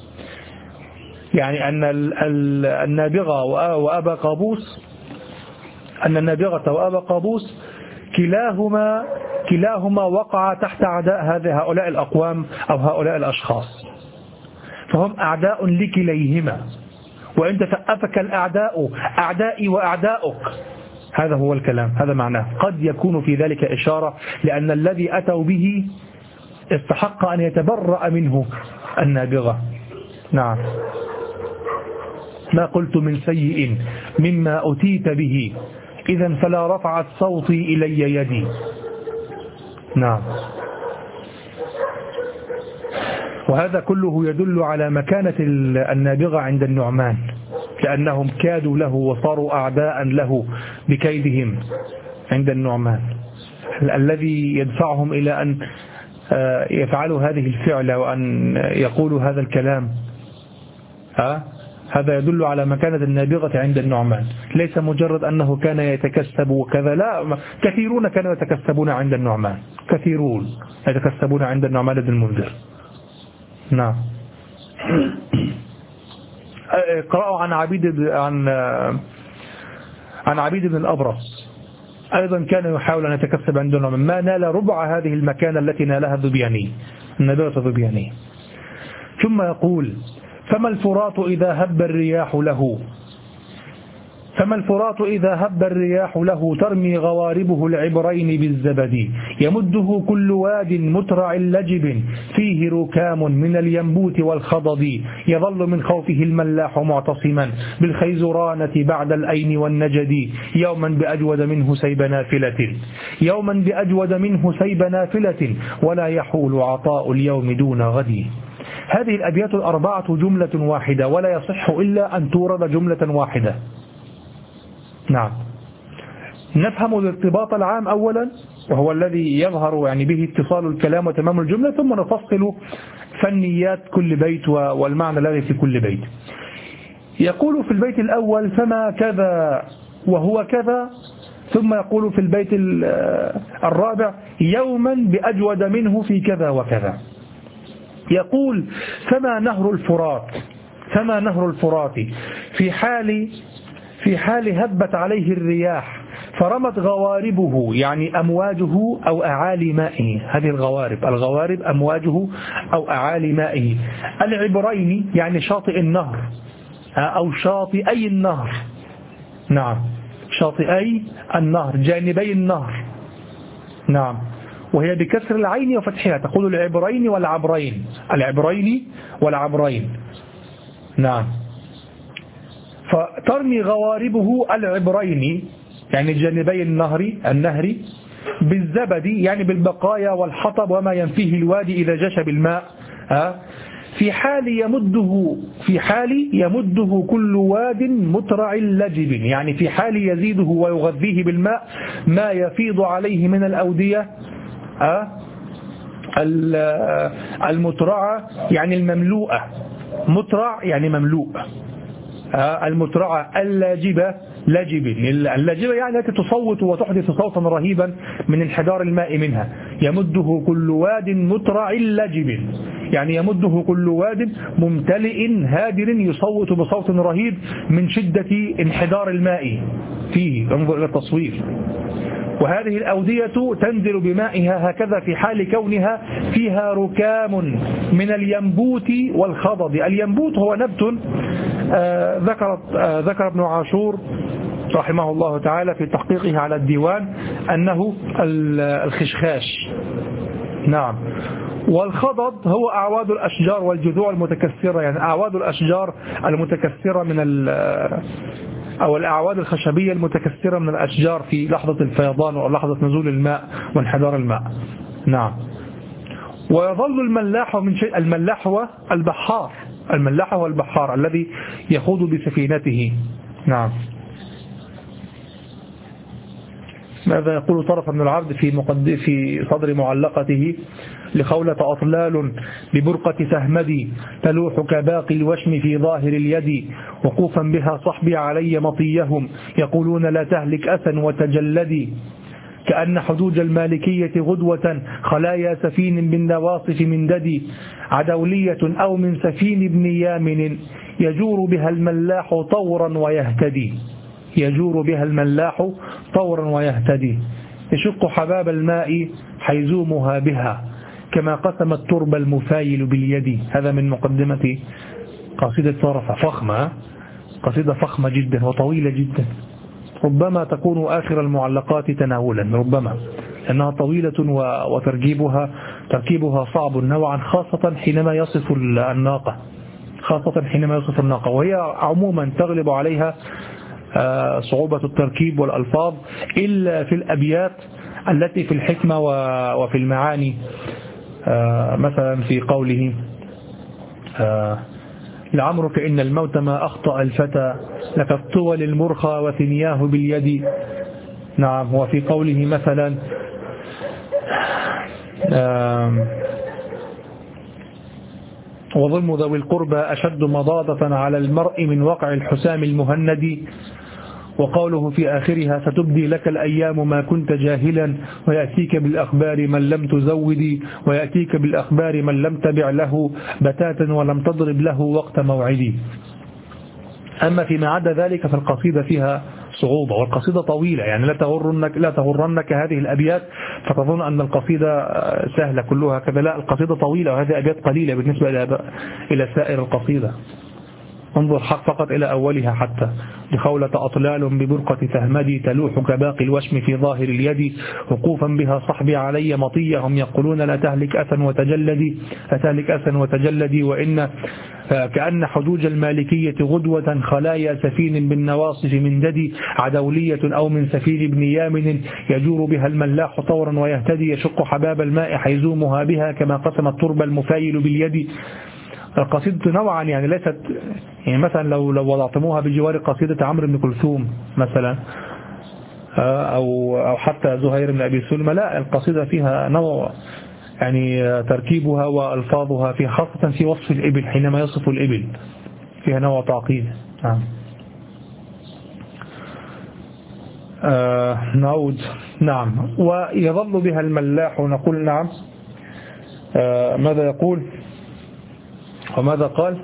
يعني أن النابغة وأبا قابوس أن النابغة وأبا قابوس كلاهما كلاهما وقع تحت عداء هذه هؤلاء الأقوام أو هؤلاء الأشخاص، فهم أعداء لكليهما. وإن تسأفك الأعداء أعدائي وأعداؤك، هذا هو الكلام، هذا معناه. قد يكون في ذلك إشارة لأن الذي أتوا به استحق أن يتبرأ منه النابغة. نعم. ما قلت من سيء مما أتيت به إذا فلا رفعت صوتي إلي يدي. نعم. وهذا كله يدل على مكانة النابغة عند النعمان، لأنهم كادوا له وصاروا أعداء له بكيدهم عند النعمان، الذي يدفعهم إلى أن يفعلوا هذه الفعلة وأن يقولوا هذا الكلام. ها؟ هذا يدل على مكانة النابغة عند النعمان، ليس مجرد أنه كان يتكسب وكذا، لا، كثيرون كانوا يتكسبون عند النعمان، كثيرون يتكسبون عند النعمان بن المنذر. نعم. قرأوا عن عبيد عن عن عبيد بن الأبرص أيضا كان يحاول أن يتكسب عند النعمان، ما نال ربع هذه المكانة التي نالها الذبياني، النابغة الذبياني. ثم يقول: فما الفرات إذا هب الرياح له فما الفرات إذا هب الرياح له ترمي غواربه العبرين بالزبد، يمده كل واد مترع لجب، فيه ركام من الينبوت والخضد، يظل من خوفه الملاح معتصما بالخيزرانة بعد الأين والنجد، يوما بأجود منه سيب نافلة يوما بأجود منه سيب نافلة ولا يحول عطاء اليوم دون غد. هذه الأبيات الأربعة جملة واحدة، ولا يصح إلا أن تورد جملة واحدة. نعم، نفهم الارتباط العام أولا، وهو الذي يظهر يعني به اتصال الكلام وتمام الجملة، ثم نفصل فنيات كل بيت والمعنى الذي في كل بيت. يقول في البيت الأول: فما كذا وهو كذا، ثم يقول في البيت الرابع: يوما بأجود منه في كذا وكذا. يقول: فما نهر الفرات فما نهر الفرات في حال في حال هبت عليه الرياح فرمت غواربه، يعني أمواجه أو أعالي مائه. هذه الغوارب الغوارب أمواجه أو أعالي مائه. العبرين يعني شاطئ النهر أو شاطئي النهر. نعم، شاطئي النهر، جانبي النهر. نعم، وهي بكسر العين وفتحها، تقول العبرين والعبرين العبرين والعبرين. نعم، فترمي غواربه العبرين يعني جانبي النهر النهر بالزبد، يعني بالبقايا والحطب وما ينفيه الوادي إذا جش بالماء. في حال يمده في حال يمده كل واد مترع لجب، يعني في حال يزيده ويغذيه بالماء ما يفيض عليه من الأودية المترعة، يعني المملوءة. مترع يعني مملوء. المترعة اللاجبة لاجب، اللاجبة يعني التي تصوت وتحدث صوتا رهيبا من انحدار الماء منها. يمده كل واد مترع لجب، يعني يمده كل واد ممتلئ هادر يصوت بصوت رهيب من شدة انحدار الماء فيه. انظر إلى التصوير. وهذه الأودية تنزل بمائها هكذا في حال كونها فيها ركام من الينبوت والخضد. الينبوت هو نبت آه ذكر آه ذكر ابن عاشور رحمه الله تعالى في تحقيقه على الديوان أنه الخشخاش. نعم، والخضد هو أعواد الأشجار والجذوع المتكسرة، يعني أعواد الأشجار المتكسرة من أو الأعواد الخشبية المتكسرة من الأشجار في لحظة الفيضان أو لحظة نزول الماء وانحدار الماء. نعم، ويظل الملاح من شيء. الملاح هو البحار الملاح هو البحار الذي يخوض بسفينته. نعم. ماذا يقول طرف من العرض في مقد في صدر معلقته: لخولة أطلال ببرقة سهمدي تلوح كباقي الوشم في ظاهر اليد، وقوفا بها صحبي علي مطيهم يقولون لا تهلك أسا وتجلدي، كأن حدود المالكية غدوة خلايا سفين بالنواصف من ددي، عدولية أو من سفين ابن يامن يجور بها الملاح طورا ويهتدي يجور بها الملاح طورا ويهتدي يشق حباب الماء حيزومها بها كما قسم الترب المفايل باليد. هذا من مقدمة قصيدة طرفة فخمة، قصيدة فخمة جدا وطويلة جدا، ربما تكون آخر المعلقات تناولا، ربما أنها طويلة وتركيبها تركيبها صعب نوعا، خاصة حينما يصف الناقة خاصة حينما يصف الناقة وهي عموما تغلب عليها صعوبة التركيب والألفاظ إلا في الأبيات التي في الحكمة وفي المعاني. مثلا في قوله: لعمرك إن الموت ما أخطأ الفتى لك الطول المرخى وثنياه باليد. نعم. وفي قوله مثلا: وظلم ذوي القربى أشد مضاضة على المرء من وقع الحسام المهند. وقوله في آخرها: ستبدي لك الأيام ما كنت جاهلا ويأتيك بالأخبار من لم تزودي ويأتيك بالأخبار من لم تبع له بتاتا ولم تضرب له وقت موعدي. أما فيما عدا ذلك فالقصيدة فيها صعوبة، والقصيدة طويلة، يعني لا تغرنك لا تغرنك هذه الأبيات فتظن أن القصيدة سهلة كلها كذا، لا، القصيدة طويلة وهذه أبيات قليلة بالنسبة إلى إلى سائر القصيدة. انظر حق فقط إلى أولها حتى: لخولة أطلال ببرقة تهمدي تلوح كباقي الوشم في ظاهر اليد، وقوفا بها صحبي علي مطية هم يقولون لا تهلك أسا وتجلدي لا تهلك أسا وتجلدي، وإن كأن حجوج المالكية غدوة خلايا سفين بالنواصف من ددي، عدولية أو من سفير ابن يامن يجور بها الملاح طورا ويهتدي، يشق حباب الماء حيزومها بها كما قسم التربة المفايل باليد. القصيدة نوعا يعني ليست يعني مثلا لو لو وضعتموها بجوار قصيدة عمرو بن كلثوم مثلا أو أو حتى زهير بن أبي سلمى، لا، القصيدة فيها نوع يعني تركيبها وألفاظها فيها، خاصة في وصف الإبل حينما يصف الإبل فيها نوع تعقيد. نعم. آه نعود. نعم. ويظل بها الملاح، نقول نعم. آه ماذا يقول وماذا قال؟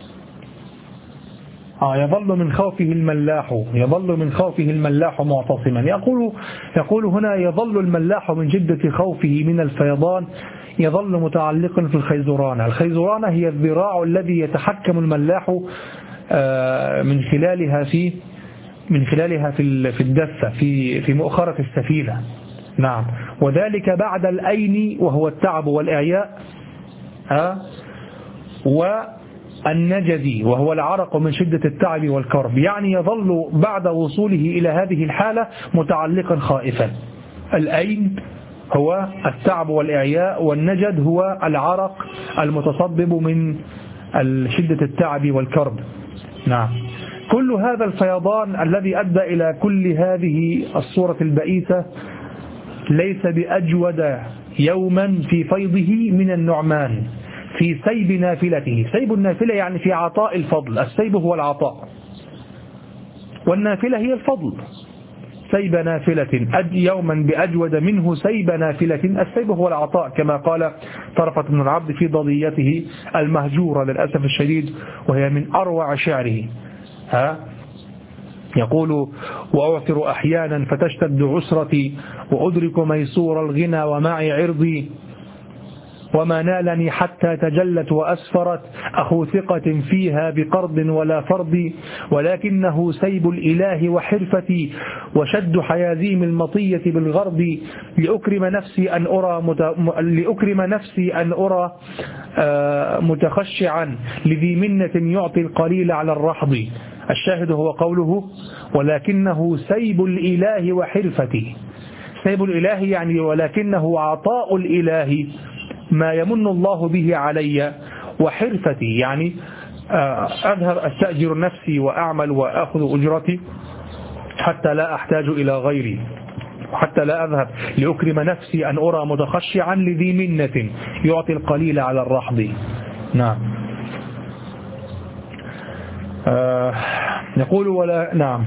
آه يظل من خوفه الملاح يظل من خوفه الملاح معتصما. يقول يقول هنا يظل الملاح من جدة خوفه من الفيضان، يظل متعلقا في الخيزرانة. الخيزرانة هي الذراع الذي يتحكم الملاح من خلالها في من خلالها في في الدفة في في مؤخرة السفينة. نعم. وذلك بعد الأين وهو التعب والإعياء، ها، والنجدي وهو العرق من شدة التعب والكرب، يعني يظل بعد وصوله إلى هذه الحالة متعلقا خائفا. الأين هو التعب والإعياء، والنجد هو العرق المتصبب من شدة التعب والكرب. نعم. كل هذا الفيضان الذي أدى إلى كل هذه الصورة البئيسة ليس بأجود يوما في فيضه من النعمان في سيب نافلته. سيب النافلة يعني في عطاء الفضل، السيب هو العطاء والنافلة هي الفضل. سيب نافلة أد يوما بأجود منه سيب نافلة، السيب هو العطاء كما قال طرفة بن العبد في ضضيته المهجورة للأسف الشديد، وهي من أروع شعره. ها يقول: وأعثر أحيانا فتشتد عسرتي وأدرك ميسور الغنى ومعي عرضي، وما نالني حتى تجلت وأسفرت أخو ثقة فيها بقرض ولا فرض، ولكنه سيب الإله وحرفتي وشد حيازيم المطية بالغرض، لأكرم نفسي أن أرى مت... لأكرم نفسي أن أرى آه متخشعا لذي منة يعطي القليل على الرحض. الشاهد هو قوله: ولكنه سيب الإله وحرفتي. سيب الإله يعني ولكنه عطاء الإله ما يمن الله به علي، وحرفتي يعني أذهب أستأجر نفسي وأعمل وأخذ أجرتي حتى لا أحتاج إلى غيري، حتى لا أذهب لأكرم نفسي أن أرى متخشعا لذي منة يعطي القليل على الرحض. نعم. آه يقول ولا نعم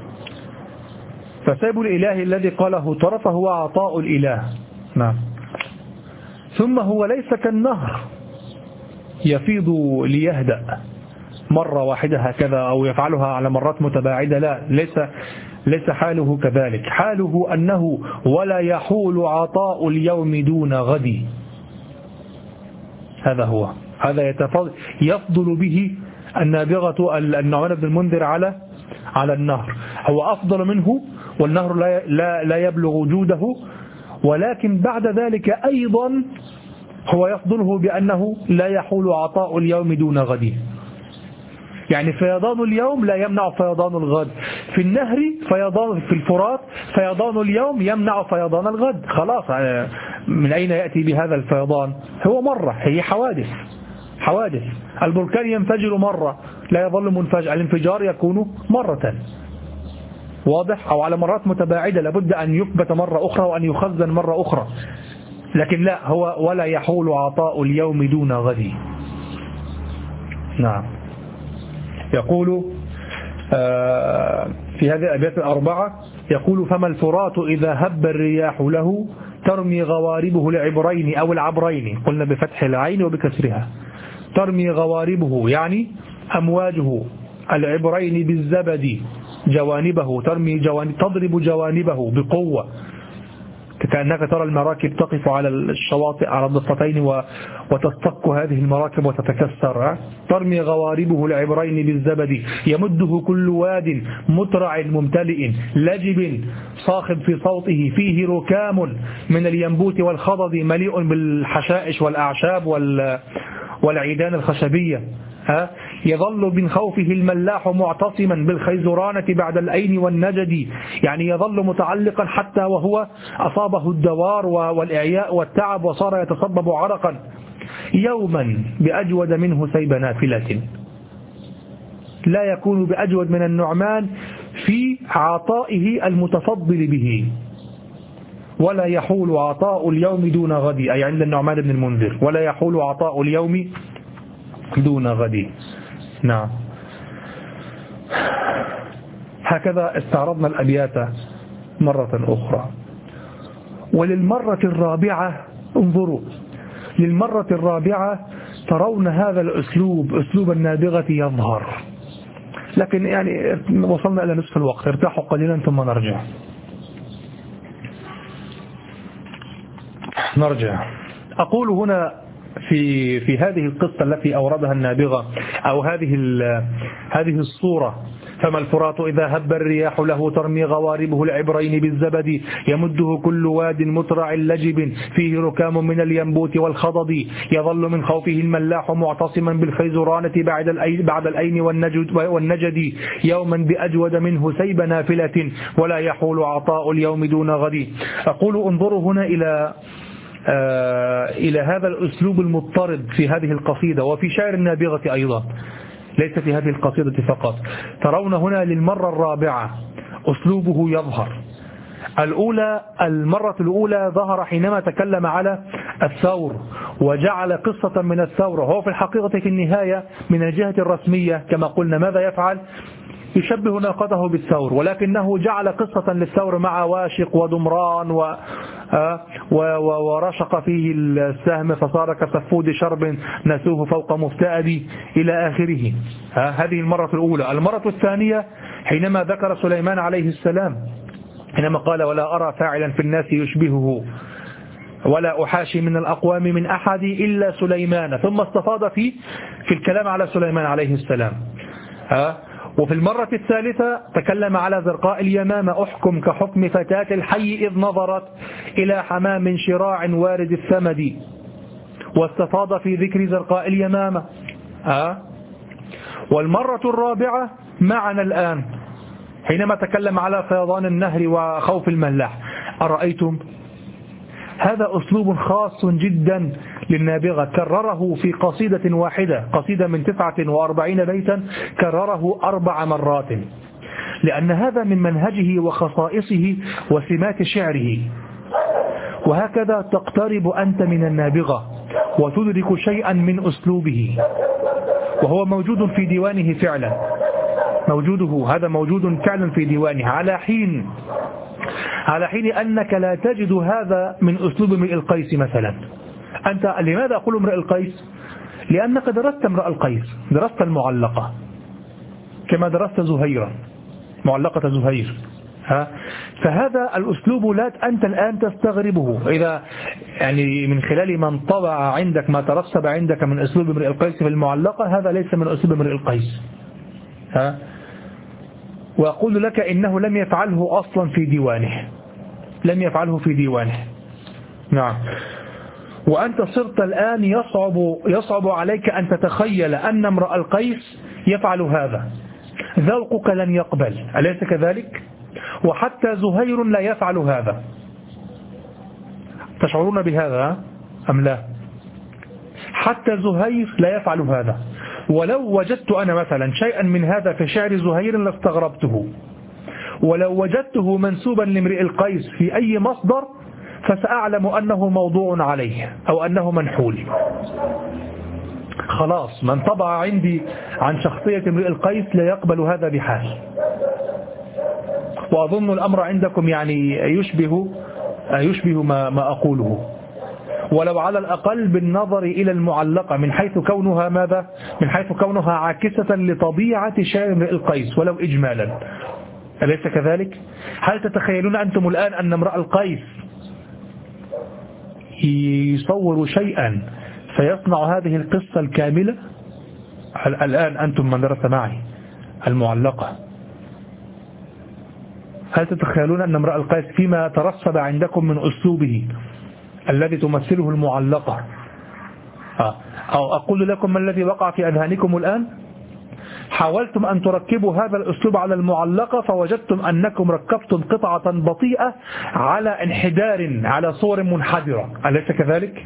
فسيب الإله الذي قاله طرف هو عطاء الإله. نعم. ثم هو ليس كالنهر يفيض ليهدأ مرة واحدة هكذا أو يفعلها على مرات متباعدة، لا، ليس ليس حاله كذلك. حاله أنه ولا يحول عطاء اليوم دون غد. هذا هو هذا يتفضل يفضل به النابغة النعمان بن المنذر على على النهر. هو أفضل منه والنهر لا لا, لا يبلغ جوده، ولكن بعد ذلك أيضا هو يفضله بأنه لا يحول عطاء اليوم دون غد. يعني فيضان اليوم لا يمنع فيضان الغد. في النهر فيضان في الفرات فيضان اليوم يمنع فيضان الغد. خلاص، من أين يأتي بهذا الفيضان؟ هو مرة، هي حوادث حوادث البركان ينفجر مرة لا يظل منفجر، الانفجار يكون مرة، واضح، أو على مرات متباعدة لابد أن يكبت مرة أخرى وأن يخزن مرة أخرى. لكن لا، هو ولا يحول عطاء اليوم دون غد. نعم. يقول في هذه الأبيات الأربعة يقول: فما الفرات إذا هب الرياح له ترمي غواربه العبرين أو العبرين، قلنا بفتح العين وبكسرها. ترمي غواربه يعني أمواجه العبرين بالزبد جوانبه، ترمي جوانب تضرب جوانبه بقوة، كأنك ترى المراكب تقف على الشواطئ على الضفتين وتصطك هذه المراكب وتتكسر. ترمي غواربه العبرين بالزبد يمده كل واد مترع ممتلئ لجب صاخب في صوته فيه ركام من الينبوت والخضد مليء بالحشائش والأعشاب والعيدان الخشبية. ها يظل من خوفه الملاح معتصما بالخيزرانة بعد الأين والنجد، يعني يظل متعلقا حتى وهو أصابه الدوار والإعياء والتعب وصار يتصبب عرقا، يوما بأجود منه سيب نافلة، لا يكون بأجود من النعمان في عطائه المتفضل به، ولا يحول عطاء اليوم دون غد، أي عند النعمان بن المنذر ولا يحول عطاء اليوم دون غد. نعم. هكذا استعرضنا الأبيات مرة أخرى. وللمرة الرابعة انظروا، للمرة الرابعة ترون هذا الأسلوب، أسلوب النابغة يظهر. لكن يعني وصلنا إلى نصف الوقت، ارتاحوا قليلا ثم نرجع نرجع أقول هنا في في هذه القصة التي أوردها النابغة، أو هذه هذه الصورة: فما الفرات إذا هب الرياح له ترمي غواربه العبرين بالزبد يمده كل واد مترع لجب فيه ركام من الينبوت والخضد يظل من خوفه الملاح معتصما بالخيزرانة بعد الأين بعد الأين والنجد, والنجد يوما بأجود منه سيب نافلة ولا يحول عطاء اليوم دون غد. أقول انظروا هنا إلى آه إلى هذا الأسلوب المضطرد في هذه القصيدة وفي شعر النابغة أيضا، ليس في هذه القصيدة فقط. ترون هنا للمرة الرابعة أسلوبه يظهر. الأولى المرة الأولى ظهر حينما تكلم على الثور وجعل قصة من الثور، هو في الحقيقة في النهاية من الجهة الرسمية كما قلنا ماذا يفعل؟ يشبه ناقته بالثور، ولكنه جعل قصة للثور مع واشق ودمران و ورشق فيه السهم فصار كسفود شرب نسوه فوق مفتأد إلى آخره. هذه المرة الأولى. المرة الثانية حينما ذكر سليمان عليه السلام حينما قال: ولا أرى فاعلا في الناس يشبهه ولا أحاشي من الأقوام من أحد إلا سليمان، ثم استفاض في في الكلام على سليمان عليه السلام. ها وفي المرة الثالثة تكلم على زرقاء اليمامة: أحكم كحكم فتاة الحي إذ نظرت إلى حمام شراع وارد الثمد، واستفاض في ذكر زرقاء اليمامة. أه؟ والمرة الرابعة معنا الآن حينما تكلم على فيضان النهر وخوف الملاح. أرأيتم؟ هذا أسلوب خاص جدا للنابغة، كرره في قصيدة واحدة، قصيدة من تسعة وأربعين بيتا كرره أربع مرات، لأن هذا من منهجه وخصائصه وسمات شعره. وهكذا تقترب أنت من النابغة وتدرك شيئا من أسلوبه، وهو موجود في ديوانه فعلا، موجوده هذا موجود فعلا في ديوانه على حين على حين أنك لا تجد هذا من أسلوب امرئ القيس مثلا. أنت لماذا أقول امرئ القيس؟ لأنك درست امرئ القيس، درست المعلقة كما درست زهيرا، معلقة زهير. ها؟ فهذا الأسلوب لا أنت الآن تستغربه، إذا يعني من خلال ما انطبع عندك ما ترسب عندك من أسلوب امرئ القيس في المعلقة، هذا ليس من أسلوب امرئ القيس. ها؟ وأقول لك إنه لم يفعله أصلا في ديوانه، لم يفعله في ديوانه. نعم. وأنت صرت الآن يصعب يصعب عليك أن تتخيل أن امرأ القيس يفعل هذا، ذوقك لن يقبل، أليس كذلك؟ وحتى زهير لا يفعل هذا. تشعرون بهذا أم لا؟ حتى زهير لا يفعل هذا. ولو وجدت أنا مثلا شيئا من هذا في شعر زهير لاستغربته، ولو وجدته منسوبا لامرئ القيس في أي مصدر فسأعلم أنه موضوع عليه أو أنه منحول. خلاص من طبع عندي عن شخصية امرئ القيس لا يقبل هذا بحال. وأظن الأمر عندكم يعني يشبه يشبه ما, ما أقوله، ولو على الأقل بالنظر إلى المعلقة من حيث كونها ماذا؟ من حيث كونها عاكسة لطبيعة شعر امرئ القيس ولو إجمالا. أليس كذلك؟ هل تتخيلون أنتم الآن أن امرأ القيس يصور شيئا فيصنع هذه القصة الكاملة؟ الآن أنتم من درس معي المعلقة، هل تتخيلون أن امرأ القيس فيما ترسب عندكم من أسلوبه الذي تمثله المعلقة، أو أقول لكم ما الذي وقع في أذهانكم الآن؟ حاولتم أن تركبوا هذا الأسلوب على المعلقة فوجدتم أنكم ركبتم قطعة بطيئة على انحدار، على صور منحدرة. أليس كذلك؟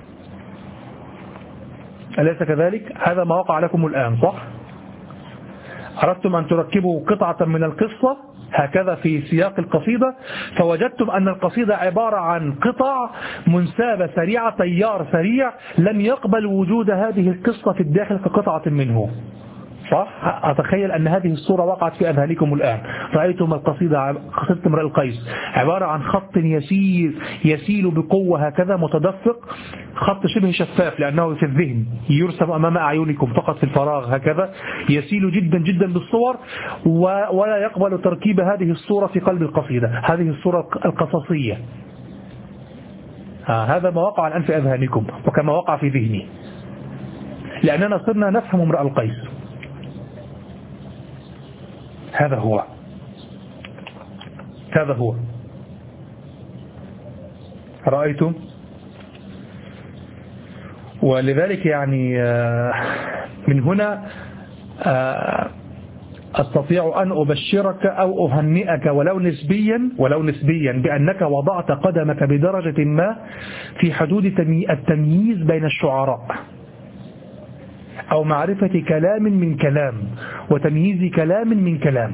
أليس كذلك؟ هذا ما وقع لكم الآن، صح؟ أردتم أن تركبوا قطعة من القصة هكذا في سياق القصيدة، فوجدتم أن القصيدة عبارة عن قطع منسابة سريعة، تيار سريع لم يقبل وجود هذه القصة في الداخل كقطعة منه، صح؟ أتخيل أن هذه الصورة وقعت في أذهانكم الآن. رأيتم القصيدة، قصيدة امرئ القيس عبارة عن خط يسير يسيل بقوة هكذا متدفق، خط شبه شفاف لأنه في الذهن يرسم أمام أعينكم فقط في الفراغ، هكذا يسيل جدا جدا بالصور ولا يقبل تركيب هذه الصورة في قلب القصيدة، هذه الصورة القصصية. هذا ما وقع الآن في أذهانكم وكما وقع في ذهني، لأننا صرنا نفهم امرئ القيس. هذا هو هذا هو رأيتم؟ ولذلك يعني من هنا أستطيع أن أبشرك أو أهنئك ولو نسبيا ولو نسبيا بأنك وضعت قدمك بدرجة ما في حدود التمييز بين الشعراء، أو معرفة كلام من كلام وتمييز كلام من كلام.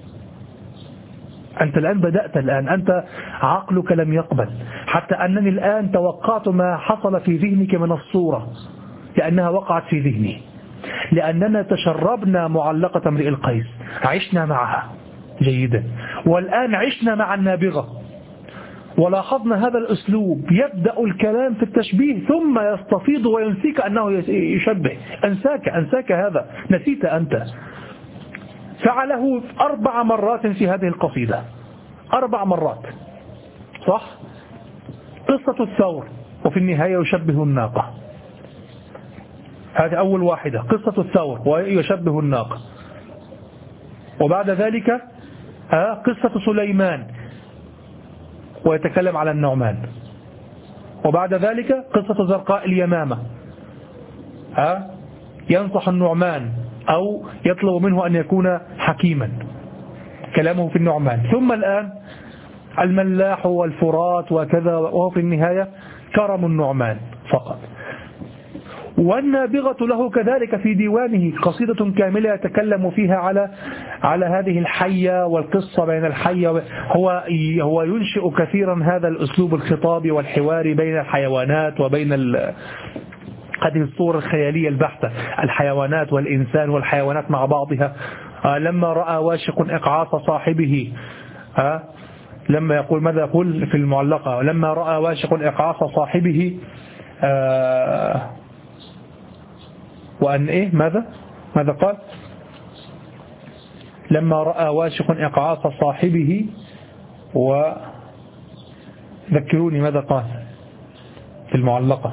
أنت الآن بدأت، الآن أنت عقلك لم يقبل، حتى أنني الآن توقعت ما حصل في ذهنك من الصورة لأنها وقعت في ذهني، لأننا تشربنا معلقة امرئ القيس، عشنا معها جيدا، والآن عشنا مع النابغة ولاحظنا هذا الأسلوب، يبدأ الكلام في التشبيه ثم يستفيض وينسيك أنه يشبه، أنساك أنساك هذا، نسيت أنت. فعله أربع مرات في هذه القصيدة، أربع مرات، صح؟ قصة الثور وفي النهاية يشبه الناقة، هذه أول واحدة، قصة الثور ويشبه الناقة. وبعد ذلك قصة سليمان ويتكلم على النعمان. وبعد ذلك قصة زرقاء اليمامة، ها ينصح النعمان أو يطلب منه أن يكون حكيما، كلامه في النعمان. ثم الآن الملاح والفرات وكذا، وهو في النهاية كرم النعمان فقط. والنابغة له كذلك في ديوانه قصيدة كاملة يتكلم فيها على على هذه الحية والقصة بين الحية. هو هو ينشئ كثيرا هذا الأسلوب الخطابي والحواري بين الحيوانات وبين هذه الصور الخيالية البحتة، الحيوانات والإنسان والحيوانات مع بعضها. لما رأى واشق إقعاص صاحبه، لما يقول ماذا يقول في المعلقة؟ لما رأى واشق إقعاص صاحبه آه وأن إيه ماذا ماذا قال؟ لما رأى واشق إقعاص صاحبه، وذكروني ماذا قال في المعلقة؟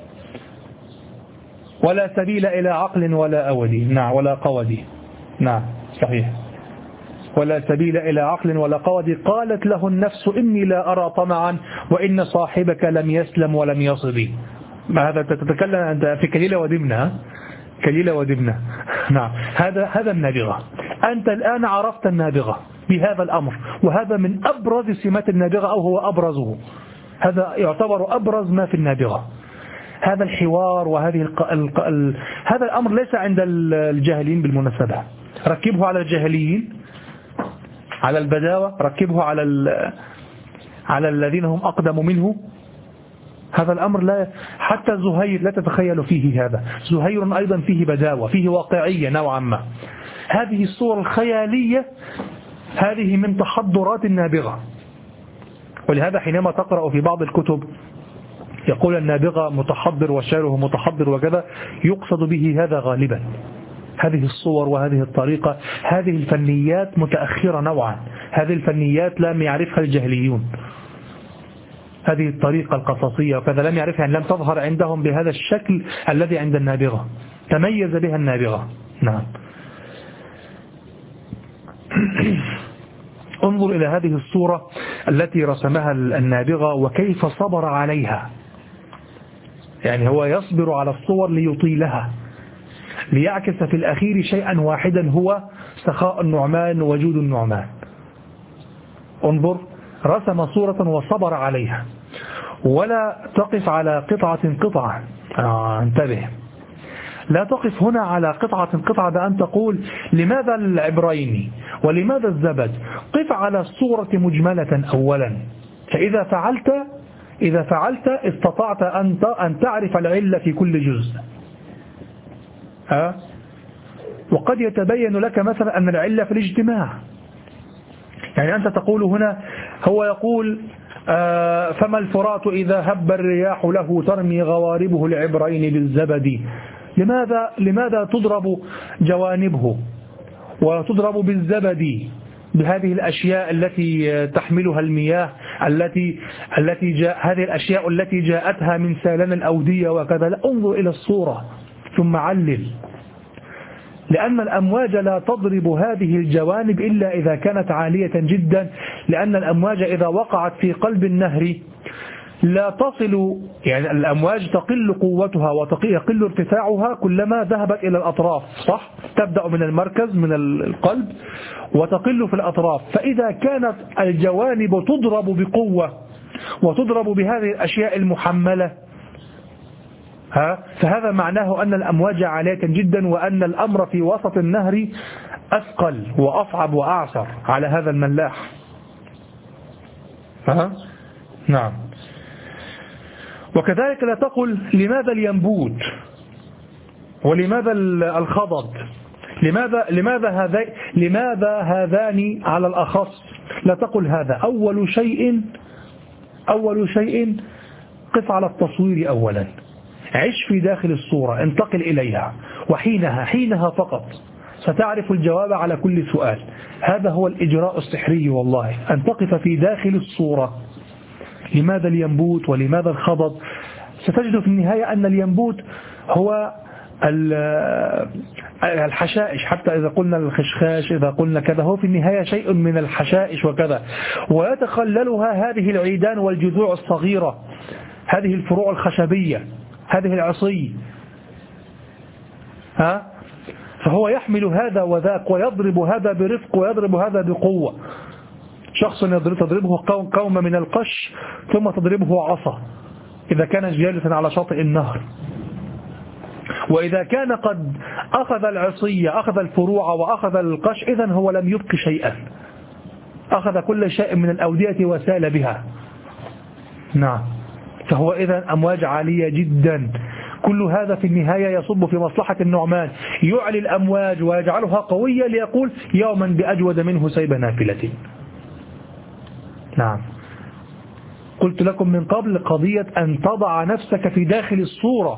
ولا سبيل إلى عقل ولا أودي، نعم ولا قودي، نعم صحيح، ولا سبيل إلى عقل ولا قودي. قالت له النفس إني لا أرى طمعا وإن صاحبك لم يسلم ولم يصبي. ما هذا تتكلم أنت في كليلة ودمنة، كليلة ودمنة، نعم. هذا هذا النابغة. أنت الآن عرفت النابغة بهذا الأمر، وهذا من أبرز سمات النابغة أو هو أبرزه، هذا يعتبر أبرز ما في النابغة، هذا الحوار وهذه الق... الق... ال... هذا الأمر ليس عند الجاهلين بالمناسبة. ركبه على الجاهليين، على البداوة، ركبه على ال... على الذين هم أقدم منه. هذا الأمر لا حتى زهير لا تتخيل فيه هذا. زهير أيضا فيه بداوة، فيه واقعية نوعا ما. هذه الصور الخيالية هذه من تحضرات النابغة. ولهذا حينما تقرأ في بعض الكتب يقول النابغة متحضر وشعره متحضر وكذا، يقصد به هذا غالبا. هذه الصور وهذه الطريقة، هذه الفنيات متأخرة نوعا، هذه الفنيات لم يعرفها الجاهليون، هذه الطريقة القصصية وكذا لم يعرفها، يعني لم تظهر عندهم بهذا الشكل الذي عند النابغة، تميز بها النابغة. نعم. انظر إلى هذه الصورة التي رسمها النابغة وكيف صبر عليها، يعني هو يصبر على الصور ليطيلها، ليعكس في الأخير شيئا واحدا هو سخاء النعمان وجود النعمان. انظر، رسم صورة وصبر عليها، ولا تقف على قطعة قطعة. آه انتبه، لا تقف هنا على قطعة قطعة بأن تقول لماذا العبرين ولماذا الزبد، قف على الصورة مجملة أولا، فإذا فعلت إذا فعلت استطعت أن أن تعرف العلة في كل جزء. ها؟ وقد يتبين لك مثلا أن العلة في الاجتماع، يعني أنت تقول هنا، هو يقول آه فما الفرات إذا هب الرياح له ترمي غواربه العبرين بالزبد، لماذا لماذا تضرب جوانبه وتضرب بالزبد، بهذه الأشياء التي تحملها المياه، التي التي جاء هذه الأشياء التي جاءتها من سالان الأودية وكذا. لا، انظر إلى الصورة ثم علل، لأن الأمواج لا تضرب هذه الجوانب إلا إذا كانت عالية جدا، لأن الأمواج إذا وقعت في قلب النهر لا تصل، يعني الأمواج تقل قوتها ويقل ارتفاعها كلما ذهبت إلى الأطراف، صح؟ تبدأ من المركز من القلب وتقل في الأطراف، فإذا كانت الجوانب تضرب بقوة وتضرب بهذه الأشياء المحملة، ها، فهذا معناه أن الأمواج عالية جدا، وأن الأمر في وسط النهر أثقل وأصعب وأعسر على هذا الملاح. ها؟ نعم. وكذلك لا تقل لماذا الينبوت ولماذا الخضد، لماذا لماذا هذا لماذا هذان على الأخص، لا تقل هذا. أول شيء أول شيء قف على التصوير أولا، عش في داخل الصورة، انتقل إليها، وحينها حينها فقط ستعرف الجواب على كل سؤال. هذا هو الإجراء السحري والله، أن تقف في داخل الصورة. لماذا الينبوت ولماذا الخضد؟ ستجد في النهاية أن الينبوت هو الحشائش، حتى إذا قلنا الخشخاش إذا قلنا كذا، هو في النهاية شيء من الحشائش وكذا، ويتخللها هذه العيدان والجذوع الصغيرة، هذه الفروع الخشبية، هذه العصي، ها؟ فهو يحمل هذا وذاك ويضرب هذا برفق ويضرب هذا بقوة. شخص تضربه قوم من القش ثم تضربه عصا إذا كان جالسا على شاطئ النهر، وإذا كان قد أخذ العصية أخذ الفروع وأخذ القش، إذن هو لم يبق شيئا، أخذ كل شيء من الأودية وسال بها. نعم. فهو إذن أمواج عالية جدا، كل هذا في النهاية يصب في مصلحة النعمان، يعلي الأمواج ويجعلها قوية ليقول يوما بأجود منه سيب نافلة. نعم. قلت لكم من قبل قضية أن تضع نفسك في داخل الصورة.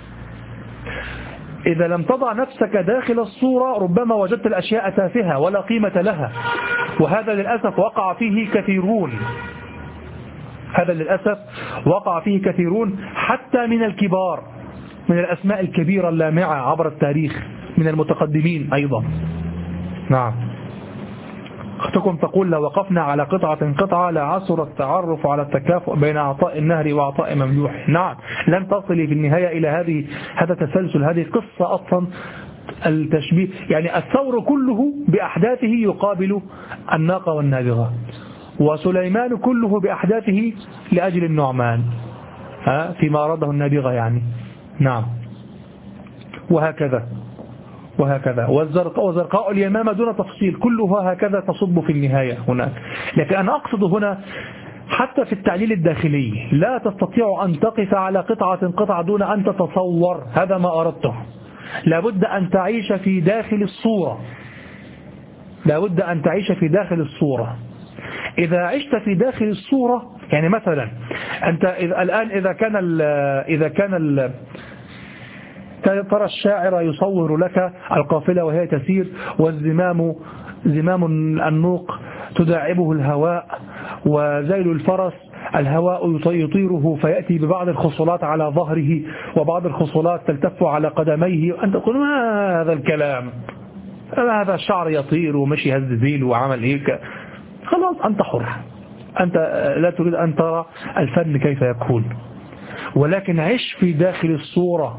إذا لم تضع نفسك داخل الصورة ربما وجدت الأشياء تافهة ولا قيمة لها، وهذا للأسف وقع فيه كثيرون، هذا للأسف وقع فيه كثيرون حتى من الكبار، من الأسماء الكبيرة اللامعة عبر التاريخ، من المتقدمين أيضا. نعم. أختكم تقول لو وقفنا على قطعة قطعة لعسر التعرف على التكافؤ بين عطاء النهر وعطاء مملوح. نعم، لن تصلي في النهاية إلى هذه هذا التسلسل، هذه قصة أصلا التشبيه، يعني الثور كله بأحداثه يقابل الناقة والنابغة، وسليمان كله بأحداثه لأجل النعمان، ها، فيما أراده النابغة يعني. نعم. وهكذا وهكذا والزرقاء وزرقاء اليمامة دون تفصيل، كلها هكذا تصب في النهاية هناك. لكن أنا أقصد هنا حتى في التعليل الداخلي لا تستطيع أن تقف على قطعة قطعة دون أن تتصور، هذا ما أردته. لابد أن تعيش في داخل الصورة، لابد أن تعيش في داخل الصورة. إذا عشت في داخل الصورة، يعني مثلا أنت الآن إذا كان ال إذا كان ال ترى الشاعر يصور لك القافلة وهي تسير، والزمام زمام النوق تداعبه الهواء، وزيل الفرس الهواء يطيره فيأتي ببعض الخصلات على ظهره وبعض الخصلات تلتف على قدميه، أنت تقول ما هذا الكلام، هذا الشعر يطير ومشي هز ذيل وعمل هيك، خلاص أنت حر، أنت لا تريد أن ترى الفن كيف يكون، ولكن عش في داخل الصورة.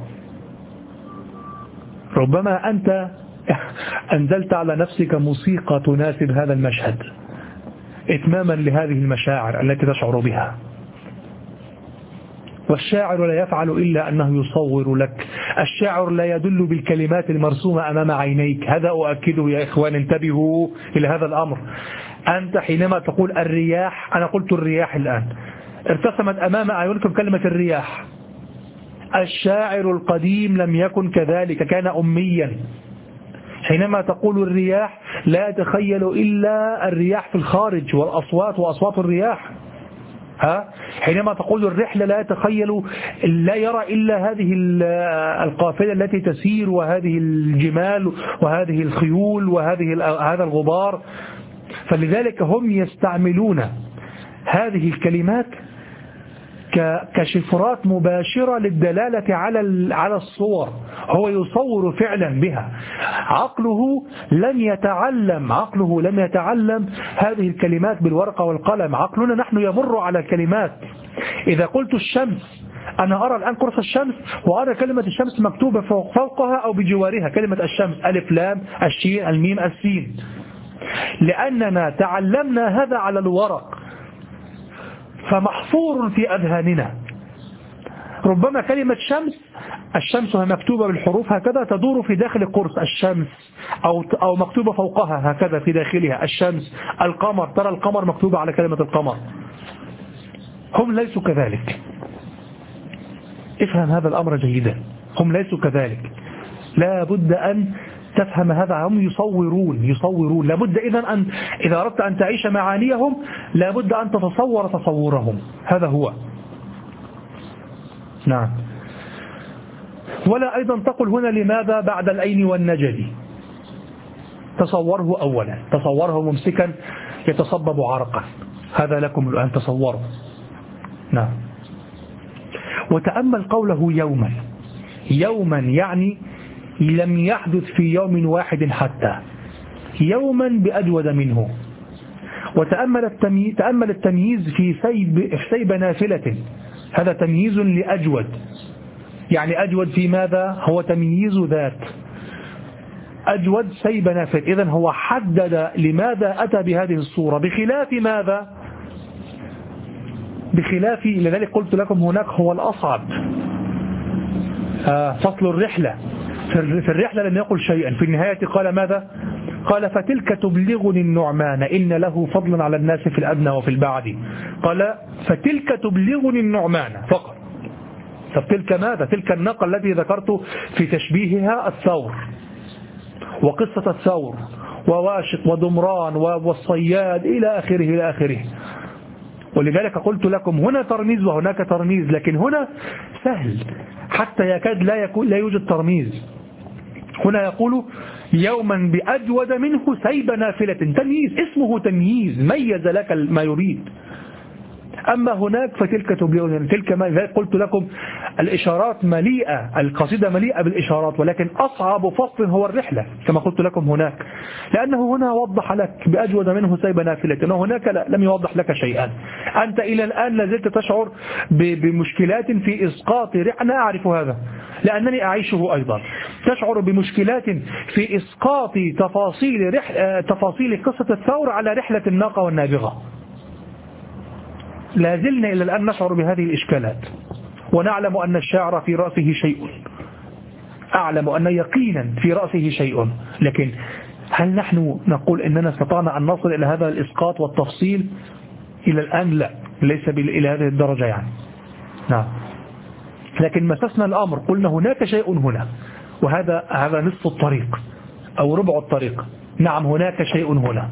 ربما أنت أنزلت على نفسك موسيقى تناسب هذا المشهد إتماما لهذه المشاعر التي تشعر بها، والشاعر لا يفعل إلا أنه يصور لك. الشاعر لا يدل بالكلمات المرسومة أمام عينيك، هذا أؤكده يا إخوان، انتبهوا إلى هذا الأمر. أنت حينما تقول الرياح، أنا قلت الرياح الآن، ارتسمت أمام أعينكم كلمة الرياح. الشاعر القديم لم يكن كذلك، كان أميا. حينما تقول الرياح لا يتخيل إلا الرياح في الخارج والأصوات وأصوات الرياح. ها؟ حينما تقول الرحلة لا يتخيل، لا يرى إلا هذه القافلة التي تسير وهذه الجمال وهذه الخيول وهذه هذا الغبار. فلذلك هم يستعملون هذه الكلمات كشفرات مباشرة للدلالة على على الصور، هو يصور فعلا بها. عقله لم يتعلم عقله لم يتعلم هذه الكلمات بالورقة والقلم، عقلنا نحن يمر على الكلمات. إذا قلت الشمس، أنا أرى الآن قرص الشمس وأرى كلمة الشمس مكتوبة فوق فوقها أو بجوارها كلمة الشمس، ألف لام الشين الميم السين، لأننا تعلمنا هذا على الورق فمحفور في أذهاننا. ربما كلمة شمس، الشمس وهي مكتوبة بالحروف هكذا تدور في داخل القرص الشمس، أو أو مكتوبة فوقها هكذا في داخلها الشمس. القمر، ترى القمر مكتوبة على كلمة القمر. هم ليسوا كذلك، افهم هذا الأمر جيدا، هم ليسوا كذلك، لا بد أن تفهم هذا. هم يصورون يصورون لابد إذن أن إذا أردت أن تعيش معانيهم لابد أن تتصور تصورهم، هذا هو. نعم. ولا أيضا تقل هنا لماذا بعد الأين والنجد، تصوره أولا، تصوره ممسكا يتصبب عرقا، هذا لكم الآن تصوروا. نعم. وتأمل قوله يوما، يوما يعني لم يحدث في يوم واحد حتى، يوما بأجود منه. وتأمل التمييز, تأمل التمييز في سيب, في سيب نافلة، هذا تمييز لأجود، يعني أجود في ماذا؟ هو تمييز ذات، أجود سيب نافلة. إذن هو حدد لماذا أتى بهذه الصورة، بخلاف ماذا؟ بخلاف، لذلك قلت لكم هناك هو الأصعب آه فصل الرحلة. في الرحلة لم يقل شيئا، في النهاية قال ماذا؟ قال فتلك تبلغني النعمان إن له فضلا على الناس في الأدنى وفي البعد. قال فتلك تبلغني النعمان فقط. طب تلك ماذا؟ تلك الناقة التي ذكرت في تشبيهها الثور وقصة الثور وواشق ودمران والصياد إلى آخره إلى آخره. ولذلك قلت لكم هنا ترميز وهناك ترميز، لكن هنا سهل حتى يكاد لا يكون لا يوجد ترميز. هنا يقول يوما بأجود منه سيب نافلة، تمييز، اسمه تمييز، ميز لك ما يريد. أما هناك فتلك تبلغني، تلك ما قلت لكم الإشارات مليئة، القصيدة مليئة بالإشارات، ولكن أصعب فصل هو الرحلة كما قلت لكم هناك، لأنه هنا وضح لك بأجود منه سيب نافلة، وهناك لا لم يوضح لك شيئا. أنت إلى الآن لازلت تشعر بمشكلات في إسقاط رحلة، أنا أعرف هذا لأنني أعيشه أيضا، تشعر بمشكلات في إسقاط تفاصيل رح... تفاصيل قصة الثور على رحلة الناقة والنابغة. لازلنا إلى الآن نشعر بهذه الإشكالات، ونعلم أن الشاعر في رأسه شيء، أعلم أن يقينا في رأسه شيء، لكن هل نحن نقول إننا استطعنا أن نصل إلى هذا الإسقاط والتفصيل؟ إلى الآن لا، ليس إلى هذه الدرجة يعني. نعم. لكن مسسنا الأمر، قلنا هناك شيء هنا، وهذا هذا نصف الطريق أو ربع الطريق. نعم هناك شيء هنا،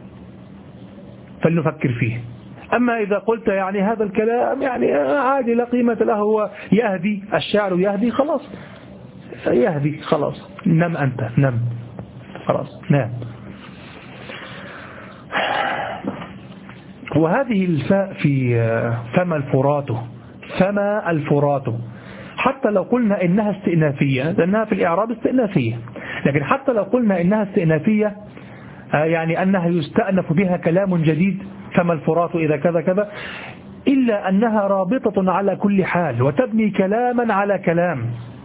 فلنفكر فيه. أما إذا قلت يعني هذا الكلام يعني عادي لا قيمة له، هو يهدي، الشاعر يهدي، خلاص يهدي، خلاص نم أنت، نم خلاص نام. وهذه الفاء في فما الفرات، فما الفرات، حتى لو قلنا إنها استئنافية، لأنها في الإعراب استئنافية، لكن حتى لو قلنا إنها استئنافية يعني أنها يستأنف بها كلام جديد، فما الفرات إذا كذا كذا، إلا أنها رابطة على كل حال وتبني كلاما على كلام.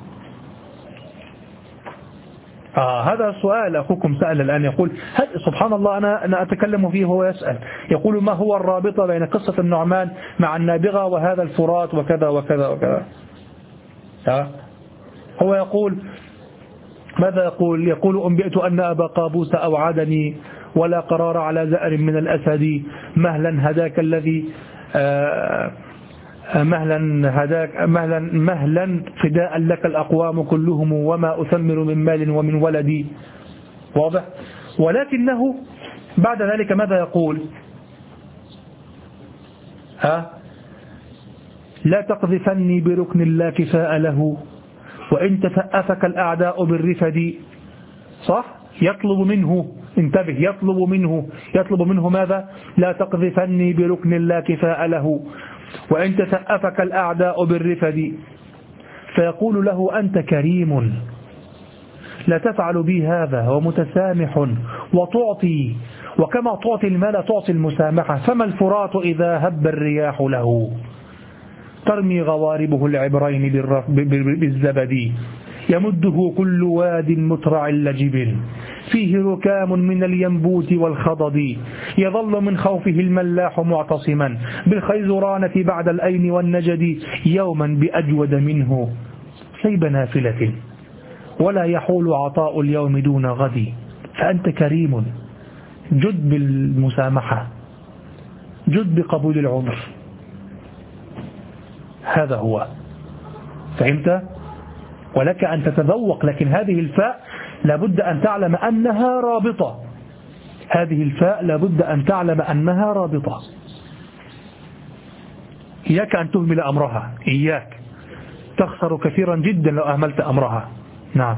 آه هذا السؤال أخوكم سأل الآن، يقول سبحان الله، أنا أنا أتكلم فيه وهو يسأل، يقول ما هو الرابطة بين قصة النعمان مع النابغة وهذا الفرات وكذا وكذا وكذا. آه هو يقول ماذا يقول؟ يقول أنبئت أن أبا قابوس أوعدني ولا قرار على زأر من الأسد، مهلا هداك الذي آه مهلا هداك مهلا مهلا فداء لك الأقوام كلهم وما أثمر من مال ومن ولدي. واضح؟ ولكنه بعد ذلك ماذا يقول؟ ها لا تقذفني بركن لا كفاء له وإن تثأفك الأعداء بالرفد. صح؟ يطلب منه، انتبه، يطلب منه يطلب منه ماذا؟ لا تقذفني بركن لا كفاء له وإن تثأفك الأعداء بالرفد. فيقول له أنت كريم لا تفعل بي هذا ومتسامح وتعطي، وكما تعطي المال تعطي المسامحة، فما الفرات إذا هب الرياح له ترمي غواربه العبرين بالزبد، يمده كل واد مترع لجب فيه ركام من الينبوت والخضد، يظل من خوفه الملاح معتصما بالخيزرانة بعد الأين والنجد، يوما بأجود منه سيب نافلة ولا يحول عطاء اليوم دون غد، فأنت كريم جد بالمسامحة جد بقبول العذر. هذا هو، فهمت؟ ولك أن تتذوق، لكن هذه الفاء لابد أن تعلم أنها رابطة، هذه الفاء لابد أن تعلم أنها رابطة. إياك أن تهمل أمرها، إياك، تخسر كثيرا جدا لو أهملت أمرها. نعم.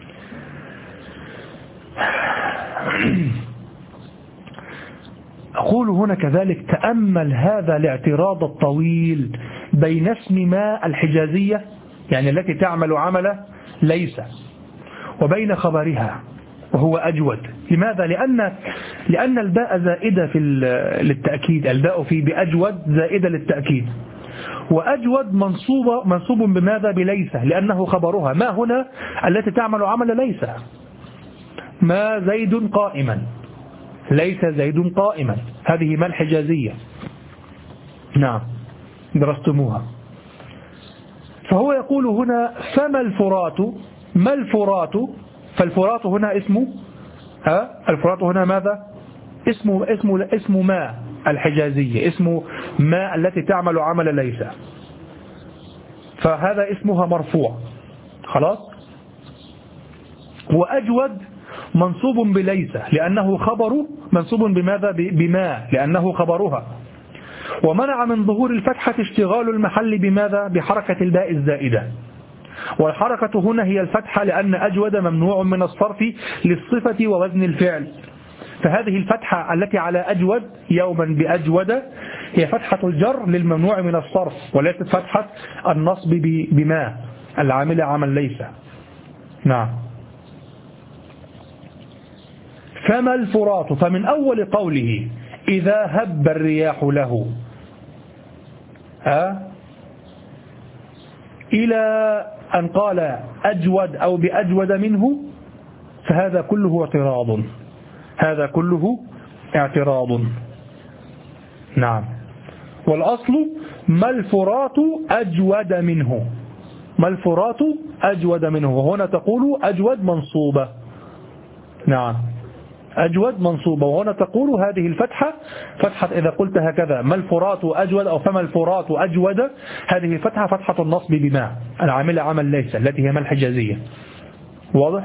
أقول هنا كذلك تأمل هذا الاعتراض الطويل بين اسم ما الحجازية، يعني التي تعمل عمل ليس، وبين خبرها وهو أجود. لماذا؟ لأن لأن الباء زائدة في للتأكيد، الباء في بأجود زائدة للتأكيد، وأجود منصوبة منصوب بماذا؟ بليس، لأنه خبرها. ما هنا التي تعمل عمل ليس، ما زيد قائما، ليس زيد قائما، هذه ما الحجازية. نعم درستموها. فهو يقول هنا فما الفرات، ما الفرات، فالفرات هنا اسمه، ها الفرات هنا ماذا؟ اسمه اسمه اسم ما الحجازية، اسم ما التي تعمل عمل ليس، فهذا اسمها مرفوع خلاص. وأجود منصوب بليس لأنه خبر، منصوب بماذا؟ بما، لأنه خبرها. ومنع من ظهور الفتحة اشتغال المحل بماذا؟ بحركة الباء الزائدة، والحركة هنا هي الفتحة، لأن أجود ممنوع من الصرف للصفة ووزن الفعل، فهذه الفتحة التي على أجود يوما بأجود هي فتحة الجر للممنوع من الصرف، وليست فتحة النصب بما العامل عمل ليس. نعم. فما الفرات، فمن أول قوله إذا هب الرياح له ها إلى أن قال أجود أو بأجود منه، فهذا كله اعتراض، هذا كله اعتراض. نعم. والأصل ما الفرات أجود منه، ما الفرات أجود منه، وهنا تقول أجود منصوبة. نعم أجود منصوبة، وهنا تقول هذه الفتحة فتحة، إذا قلت هكذا ما الفرات أجود أو فما الفرات أجود، هذه الفتحة فتحة النصب بما العامل عمل ليس التي هي ما الحجازية. واضح؟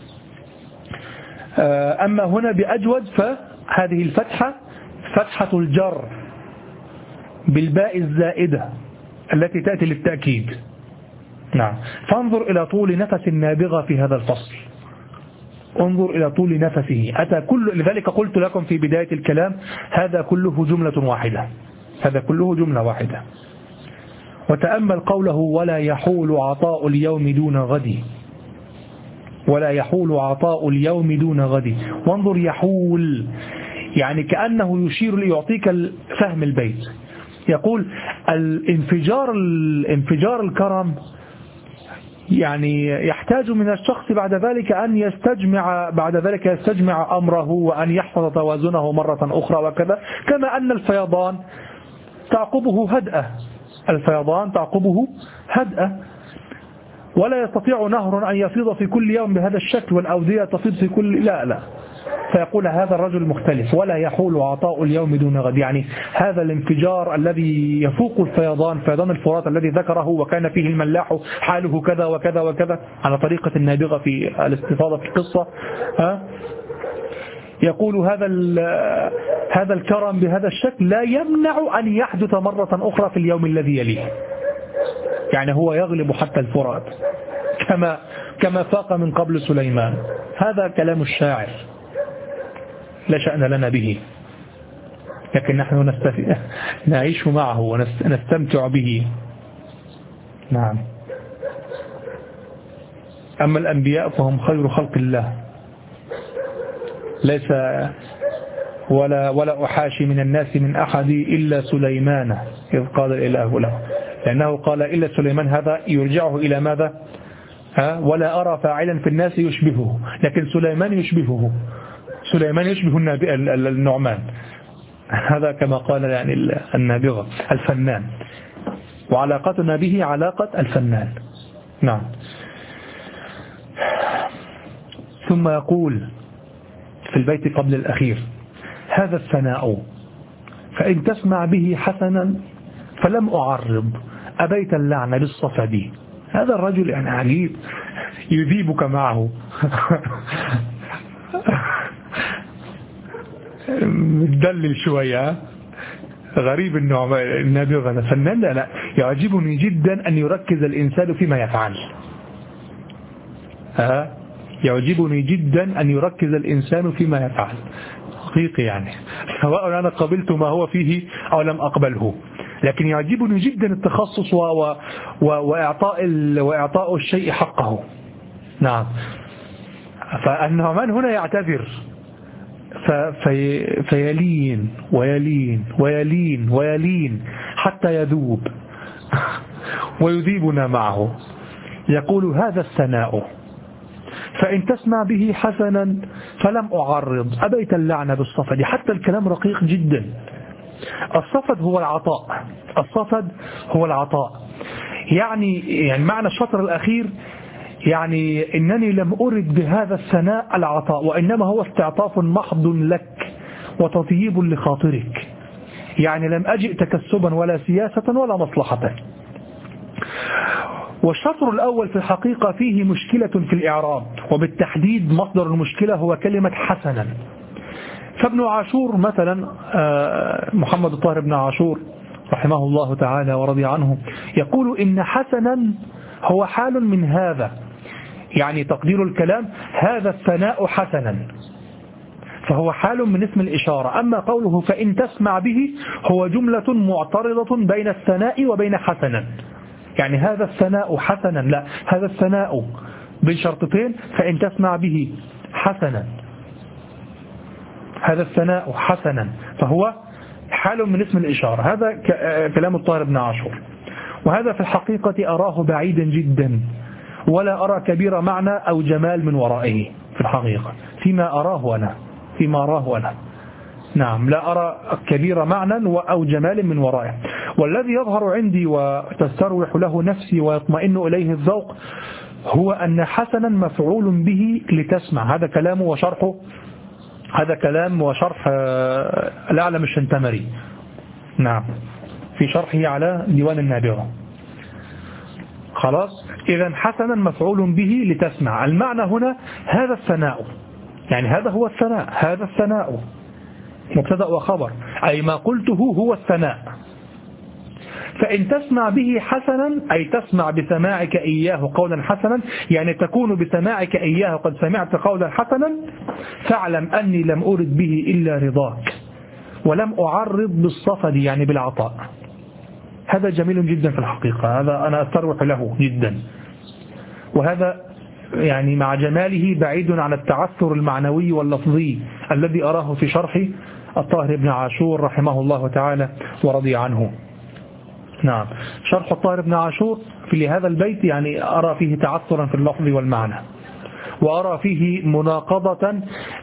أما هنا بأجود فهذه الفتحة فتحة الجر بالباء الزائدة التي تأتي للتأكيد. نعم. فانظر إلى طول نفس النابغة في هذا الفصل، انظر إلى طول نفسه. أتى كل لذلك قلت لكم في بداية الكلام هذا كله جملة واحدة، هذا كله جملة واحدة. وتأمل قوله ولا يحول عطاء اليوم دون غد، ولا يحول عطاء اليوم دون غد. وانظر يحول، يعني كأنه يشير ليعطيك فهم البيت. يقول الانفجار الانفجار الكرم يعني يحتاج من الشخص بعد ذلك أن يستجمع بعد ذلك يستجمع أمره وأن يحفظ توازنه مرة أخرى وكذا، كما أن الفيضان تعقبه هدأة، الفيضان تعقبه هدأة، ولا يستطيع نهر أن يفيض في كل يوم بهذا الشكل والأودية تفيض في كل لا لا فيقول هذا الرجل مختلف. ولا يحول عطاء اليوم دون غد، يعني هذا الانفجار الذي يفوق الفيضان، فيضان الفرات الذي ذكره وكان فيه الملاح حاله كذا وكذا وكذا على طريقة النابغة في الاستفاضة في القصة. ها يقول هذا هذا الكرم بهذا الشكل لا يمنع أن يحدث مرة أخرى في اليوم الذي يليه، يعني هو يغلب حتى الفرات كما كما فاق من قبل سليمان. هذا كلام الشاعر لا شأن لنا به، لكن نحن نستف... نعيش معه ونستمتع به. نعم. أما الأنبياء فهم خير خلق الله، ليس ولا ولا أحاشي من الناس من أحد إلا سليمان إذ قال الإله له، لأنه قال إلا سليمان، هذا يرجعه إلى ماذا؟ ها ولا أرى فاعلا في الناس يشبهه، لكن سليمان يشبهه، سليمان يشبه النعمان، هذا كما قال يعني النابغة الفنان، وعلاقتنا به علاقة الفنان. نعم. ثم يقول في البيت قبل الأخير هذا الثناء فإن تسمع به حسنا فلم أعرض أبيت اللعنة بالصفد. هذا الرجل يعني عجيب، يذيبك معه متدلل شوية، غريب النوع النابغة فنان. لا يعجبني جدا أن يركز الإنسان فيما يفعل، ها يعجبني جدا أن يركز الإنسان فيما يفعل حقيقي، يعني سواء أنا قبلت ما هو فيه أو لم أقبله، لكن يعجبني جدا التخصص و... و... و... وإعطاء ال... وإعطاء الشيء حقه. نعم. فالنعمان هنا يعتذر ف... في... فيلين ويلين ويلين ويلين حتى يذوب ويذيبنا معه. يقول هذا الثناء فإن تسمع به حسنا فلم أعرض أبيت اللعنة بالصفد. حتى الكلام رقيق جدا. الصفد هو العطاء، الصفد هو العطاء، يعني يعني معنى الشطر الأخير يعني إنني لم أرد بهذا الثناء العطاء، وإنما هو استعطاف محض لك وتطيب لخاطرك، يعني لم أجئ تكسبا ولا سياسة ولا مصلحة. والشطر الأول في الحقيقة فيه مشكلة في الإعراب، وبالتحديد مصدر المشكلة هو كلمة حسنا. فابن عاشور مثلا محمد الطاهر بن عاشور رحمه الله تعالى ورضي عنه يقول إن حسنا هو حال من هذا، يعني تقدير الكلام هذا الثناء حسنا، فهو حال من اسم الإشارة. أما قوله فإن تسمع به هو جملة معترضة بين الثناء وبين حسنا، يعني هذا الثناء حسنا، لا هذا الثناء بين شرطتين فإن تسمع به حسنا، هذا الثناء حسنا، فهو حال من اسم الإشارة. هذا كلام الطاهر بن عاشور، وهذا في الحقيقة أراه بعيدا جدا، ولا أرى كبير معنى أو جمال من ورائه في الحقيقة فيما أراه أنا فيما أراه أنا نعم لا أرى كبير معنى أو جمال من ورائه. والذي يظهر عندي وتستروح له نفسي ويطمئن إليه الذوق هو أن حسنا مفعول به لتسمع. هذا كلامه وشرحه، هذا كلام وشرح الأعلم الشنتمري نعم في شرحه على ديوان النابغة. خلاص، إذا حسنا مفعول به لتسمع. المعنى هنا هذا الثناء، يعني هذا هو الثناء، هذا الثناء مبتدأ وخبر، أي ما قلته هو الثناء. فإن تسمع به حسنا أي تسمع بسماعك إياه قولا حسنا، يعني تكون بسماعك إياه قد سمعت قولا حسنا، فاعلم أني لم أرد به إلا رضاك ولم أعرض بالصفد يعني بالعطاء. هذا جميل جدا في الحقيقة، هذا أنا أستروح له جدا، وهذا يعني مع جماله بعيد عن التعثر المعنوي واللفظي الذي أراه في شرح الطاهر بن عاشور رحمه الله تعالى ورضي عنه. نعم، شرح الطاهر بن عاشور في هذا البيت يعني أرى فيه تعثرا في اللفظ والمعنى، وأرى فيه مناقضة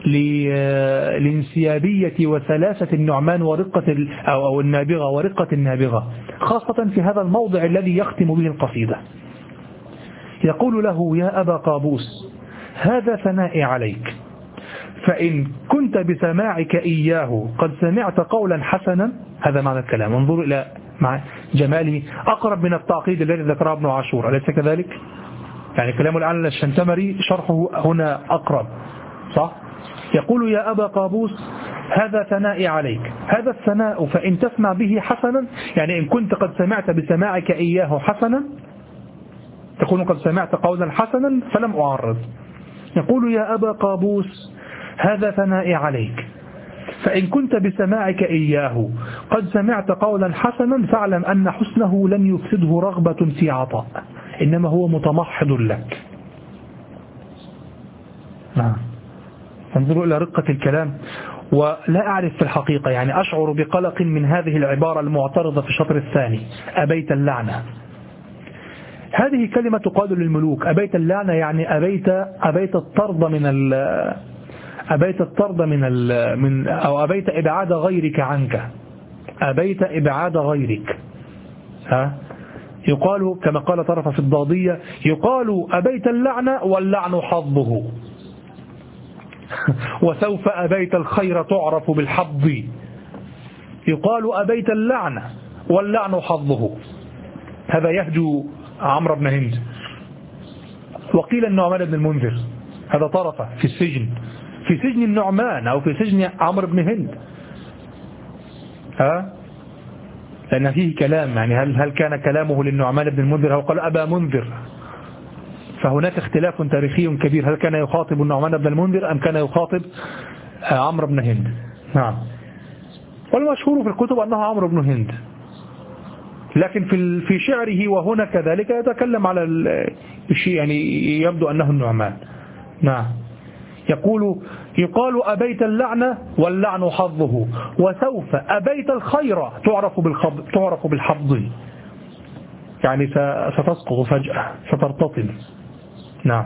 لانسيابية وسلاسة النعمان ورقة أو النابغة ورقة النابغة، خاصة في هذا الموضع الذي يختم به القصيدة. يقول له: يا أبا قابوس، هذا ثنائي عليك، فإن كنت بسماعك إياه قد سمعت قولا حسنا. هذا معنى الكلام، انظروا إلى مع جماله، أقرب من التعقيد الذي ذكره ابن عاشور، أليس كذلك؟ يعني كلام الآن الشنتمري شرحه هنا أقرب، صح؟ يقول: يا أبا قابوس، هذا ثنائي عليك، هذا الثناء فإن تسمع به حسنا، يعني إن كنت قد سمعت بسماعك إياه حسنا، تكون قد سمعت قولا حسنا فلم أعرض. يقول: يا أبا قابوس، هذا ثنائي عليك، فإن كنت بسماعك إياه قد سمعت قولا حسنا، فاعلم أن حسنه لم يفسده رغبة في عطاء، إنما هو متمحض لك. نعم، انظروا إلى رقة الكلام. ولا أعرف في الحقيقة، يعني أشعر بقلق من هذه العبارة المعترضة في الشطر الثاني: أبيت اللعنة. هذه كلمة تقال للملوك، أبيت اللعنة يعني أبيت أبيت الطرد من ال أبيت الطرد من ال من أو أبيت إبعاد غيرك عنك، أبيت إبعاد غيرك. ها، يقال كما قال طرف في الضادية: يقال أبيت اللعنة واللعن حظه، وسوف أبيت الخير تعرف بالحظ. يقال أبيت اللعنة واللعن حظه، هذا يهجو عمرو بن هند. وقيل النعمان بن المنذر، هذا طرفه في السجن، في سجن النعمان أو في سجن عمرو بن هند. ها، لأن فيه كلام، يعني هل هل كان كلامه للنعمان بن المنذر أو قال أبا منذر؟ فهناك اختلاف تاريخي كبير، هل كان يخاطب النعمان بن المنذر أم كان يخاطب عمرو بن هند؟ نعم، والمشهور في الكتب أنه عمرو بن هند، لكن في في شعره وهنا كذلك يتكلم على الشيء، يعني يبدو أنه النعمان. نعم، يقول: يقال أبيت اللعنة واللعن حظه، وسوف أبيت الخير تعرف بالخض تعرف بالحظ، يعني ستسقط فجأة، سترتطم. نعم،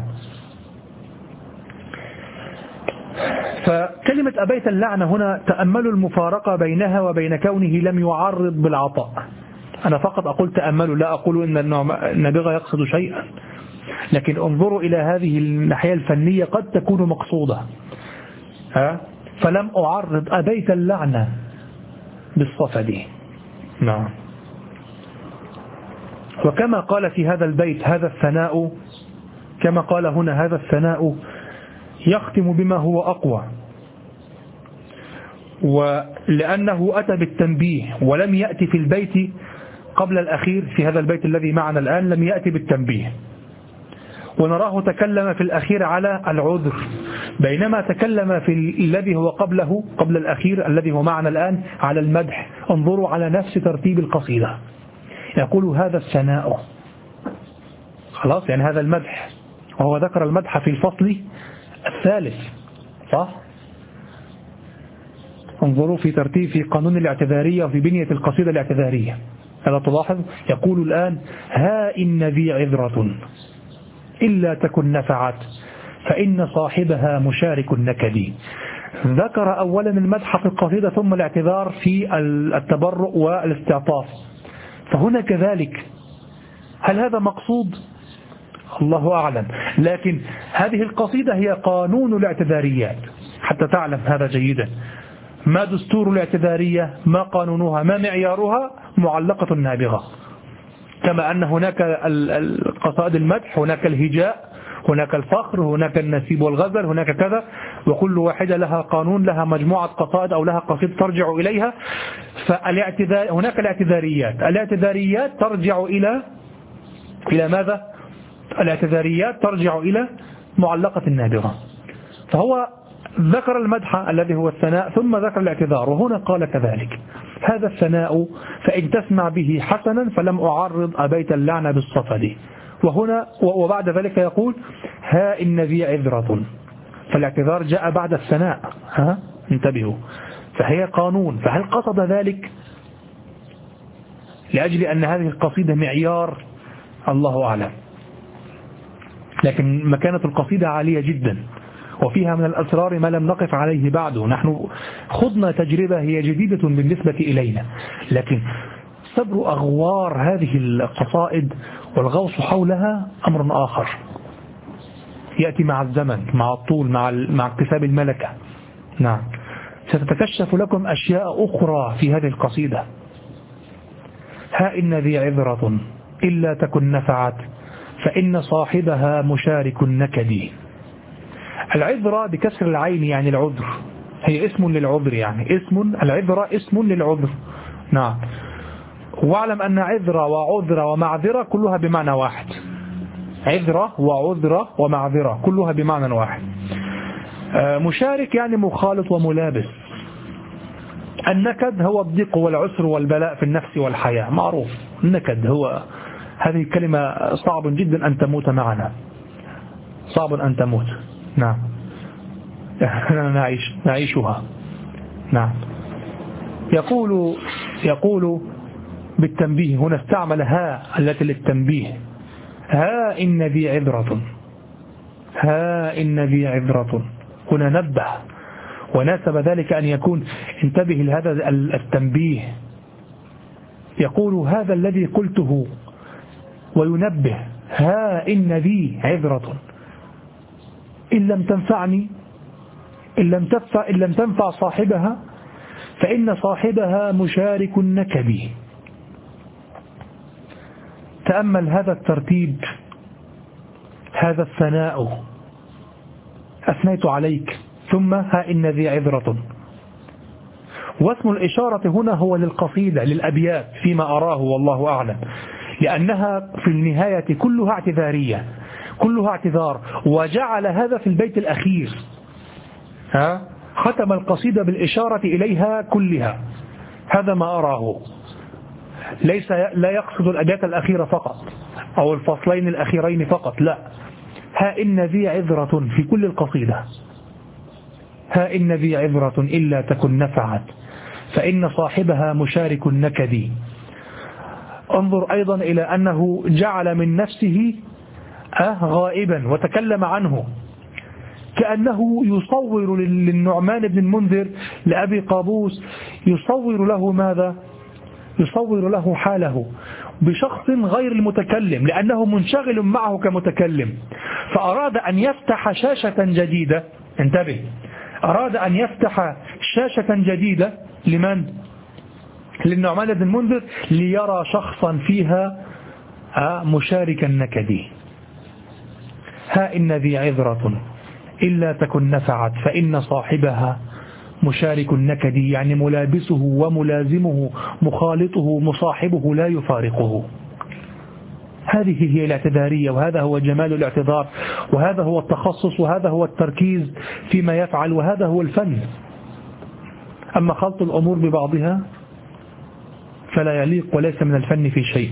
فكلمة أبيت اللعنة هنا تأملوا المفارقة بينها وبين كونه لم يعرض بالعطاء. أنا فقط أقول تأملوا، لا أقول إن النابغة يقصد شيئا، لكن انظروا إلى هذه الناحية الفنية قد تكون مقصودة. ها، فلم أعرض أبيت اللعنة بالصفد. نعم، وكما قال في هذا البيت: هذا الثناء، كما قال هنا: هذا الثناء يختم بما هو أقوى، ولأنه أتى بالتنبيه ولم يأتي في البيت قبل الأخير، في هذا البيت الذي معنا الآن لم يأتي بالتنبيه، ونراه تكلم في الأخير على العذر، بينما تكلم في الذي هو قبله قبل الأخير الذي هو معنا الآن على المدح. انظروا على نفس ترتيب القصيدة، يقول: هذا الثناء، خلاص، يعني هذا المدح، وهو ذكر المدح في الفصل الثالث، صح؟ انظروا في ترتيب في قانون الاعتذارية وفي بنية القصيدة الاعتذارية، هذا تلاحظ. يقول الآن: ها إن ذي عذرة إلا تكن نفعت، فإن صاحبها مشارك النكد. ذكر أولا المدح في القصيدة ثم الاعتذار في التبرؤ والاستعطاف، فهنا كذلك. هل هذا مقصود؟ الله أعلم، لكن هذه القصيدة هي قانون الاعتذاريات، حتى تعلم هذا جيدا. ما دستور الاعتذارية، ما قانونها، ما معيارها؟ معلقة النابغة. كما أن هناك القصائد المدح، هناك الهجاء، هناك الفخر، هناك النسيب والغزل، هناك كذا، وكل واحدة لها قانون، لها مجموعة قصائد أو لها قصيدة ترجع إليها. فالاعتذار هناك الاعتذاريات، الاعتذاريات ترجع إلى إلى ماذا؟ الاعتذاريات ترجع إلى معلقة النابغة. فهو ذكر المدح الذي هو الثناء ثم ذكر الاعتذار، وهنا قال كذلك: هذا الثناء فإن تسمع به حسنا فلم أعرض أبيت اللعن بالصفد. وهنا وبعد ذلك يقول: ها إن ذي عذرة. فالاعتذار جاء بعد الثناء، ها انتبهوا، فهي قانون. فهل قصد ذلك لأجل أن هذه القصيدة معيار؟ الله أعلم، لكن مكانة القصيدة عالية جدا، وفيها من الأسرار ما لم نقف عليه بعد. نحن خضنا تجربة هي جديدة بالنسبة إلينا، لكن صبر أغوار هذه القصائد والغوص حولها أمر آخر يأتي مع الزمن، مع الطول، مع مع اكتساب الملكة. نعم، ستتكشف لكم أشياء أخرى في هذه القصيدة. ها إن ذي عذرة إلا تكن نفعت فإن صاحبها مشارك النكد. العذرة بكسر العين يعني العذر، هي اسم للعذر، يعني اسم العذرة اسم للعذر. نعم، واعلم أن عذرة وعذرة ومعذرة كلها بمعنى واحد. عذرة وعذرة ومعذرة كلها بمعنى واحد. مشارك يعني مخالط وملابس. النكد هو الضيق والعسر والبلاء في النفس والحياة، معروف. النكد هو هذه كلمة صعب جدا أن تموت معنا، صعب أن تموت. نعم، نعيش نعيشها. نعم، يقول يقول بالتنبيه، هنا استعمل ها التي للتنبيه. ها إن ذي عذرة، ها إن ذي عذرة، هنا نبه، وناسب ذلك أن يكون انتبه لهذا التنبيه. يقول هذا الذي قلته وينبه: ها إن ذي عذرة إن لم تنفعني، إن لم تنفع, إن لم تنفع صاحبها فإن صاحبها مشارك النكد. تأمل هذا الترتيب، هذا الثناء، أثنيت عليك ثم ها إن ذي عذرة. واسم الإشارة هنا هو للقصيدة، للأبيات فيما أراه والله أعلم، لأنها في النهاية كلها اعتذارية، كلها اعتذار. وجعل هذا في البيت الأخير، ها ختم القصيدة بالإشارة إليها كلها. هذا ما أراه، ليس لا يقصد الأبيات الأخيرة فقط أو الفصلين الأخيرين فقط، لا، ها إن ذي عذرة في كل القصيدة. ها إن ذي عذرة إلا تكن نفعت فإن صاحبها مشارك النكد. انظر أيضا إلى أنه جعل من نفسه أه غائبا وتكلم عنه، كأنه يصور للنعمان بن المنذر لأبي قابوس، يصور له ماذا؟ يصور له حاله بشخص غير المتكلم، لأنه منشغل معه كمتكلم، فأراد أن يفتح شاشة جديدة. انتبه، أراد أن يفتح شاشة جديدة لمن؟ للنعمان بن المنذر، ليرى شخصا فيها مشاركا نكدي. ها إن ذي عذرة إلا تكن نفعت فإن صاحبها مشارك النكد، يعني ملابسه وملازمه، مخالطه، مصاحبه لا يفارقه. هذه هي الاعتذارية، وهذا هو جمال الاعتذار، وهذا هو التخصص، وهذا هو التركيز فيما يفعل، وهذا هو الفن. أما خلط الأمور ببعضها فلا يليق وليس من الفن في شيء.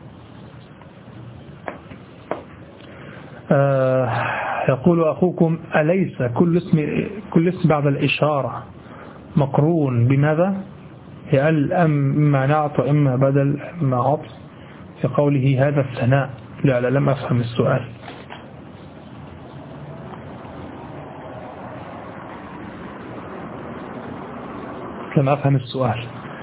آه يقول أخوكم: أليس كل اسم كل اسم بعد الإشارة مقرون بماذا؟ هل أم إما نعت وإما بدل إما عطف في قوله هذا الثناء؟ لا لا لم أفهم السؤال. لم أفهم السؤال.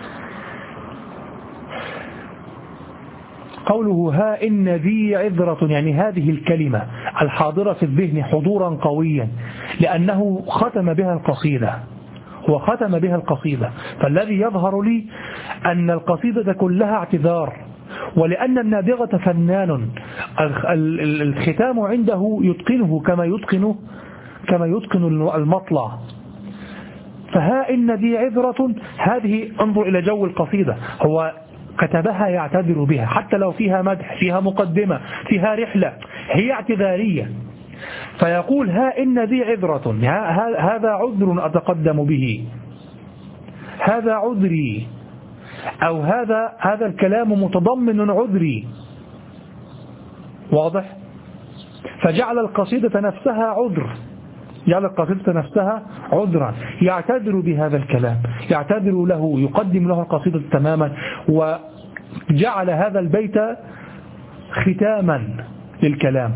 قوله ها إن ذي عذرة يعني هذه الكلمة الحاضرة في الذهن حضورا قويا، لأنه ختم بها القصيدة، هو ختم بها القصيدة. فالذي يظهر لي أن القصيدة كلها اعتذار، ولأن النابغة فنان الختام عنده يتقنه كما يتقن كما يتقن المطلع. فها إن ذي عذرة هذه انظر إلى جو القصيدة، هو كتبها يعتذر بها حتى لو فيها مدح، فيها مقدمة، فيها رحلة، هي اعتذارية. فيقول ها إن ذي عذرة، هذا عذر أتقدم به، هذا عذري، أو هذا هذا الكلام متضمن عذري. واضح؟ فجعل القصيدة نفسها عذر، جعل القصيدة نفسها عذرا، يعتذر بهذا الكلام، يعتذر له، يقدم له القصيدة تماما، وجعل هذا البيت ختاما للكلام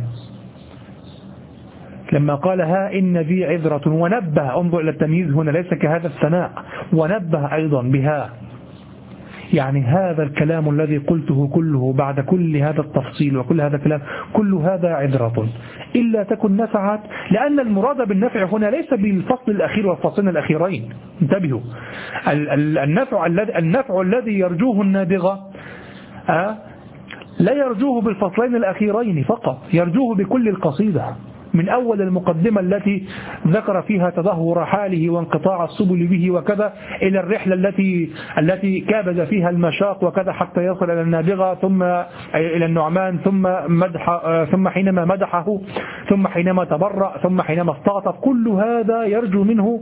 لما قال ها إن ذي عذرة، ونبه، انظر إلى التمييز هنا، ليس كهذا الثناء، ونبه أيضا بها، يعني هذا الكلام الذي قلته كله بعد كل هذا التفصيل وكل هذا الكلام، كل هذا عذرة إلا تكن نفعت، لأن المراد بالنفع هنا ليس بالفصل الأخير والفصلين الأخيرين، انتبهوا، النفع الذي النفع الذي يرجوه النابغة أه لا يرجوه بالفصلين الأخيرين فقط، يرجوه بكل القصيدة، من أول المقدمة التي ذكر فيها تدهور حاله وانقطاع السبل به وكذا، إلى الرحلة التي التي كابد فيها المشاق وكذا حتى يصل إلى النابغة، ثم إلى النعمان، ثم مدح، ثم حينما مدحه، ثم حينما تبرأ، ثم حينما استعطف، كل هذا يرجو منه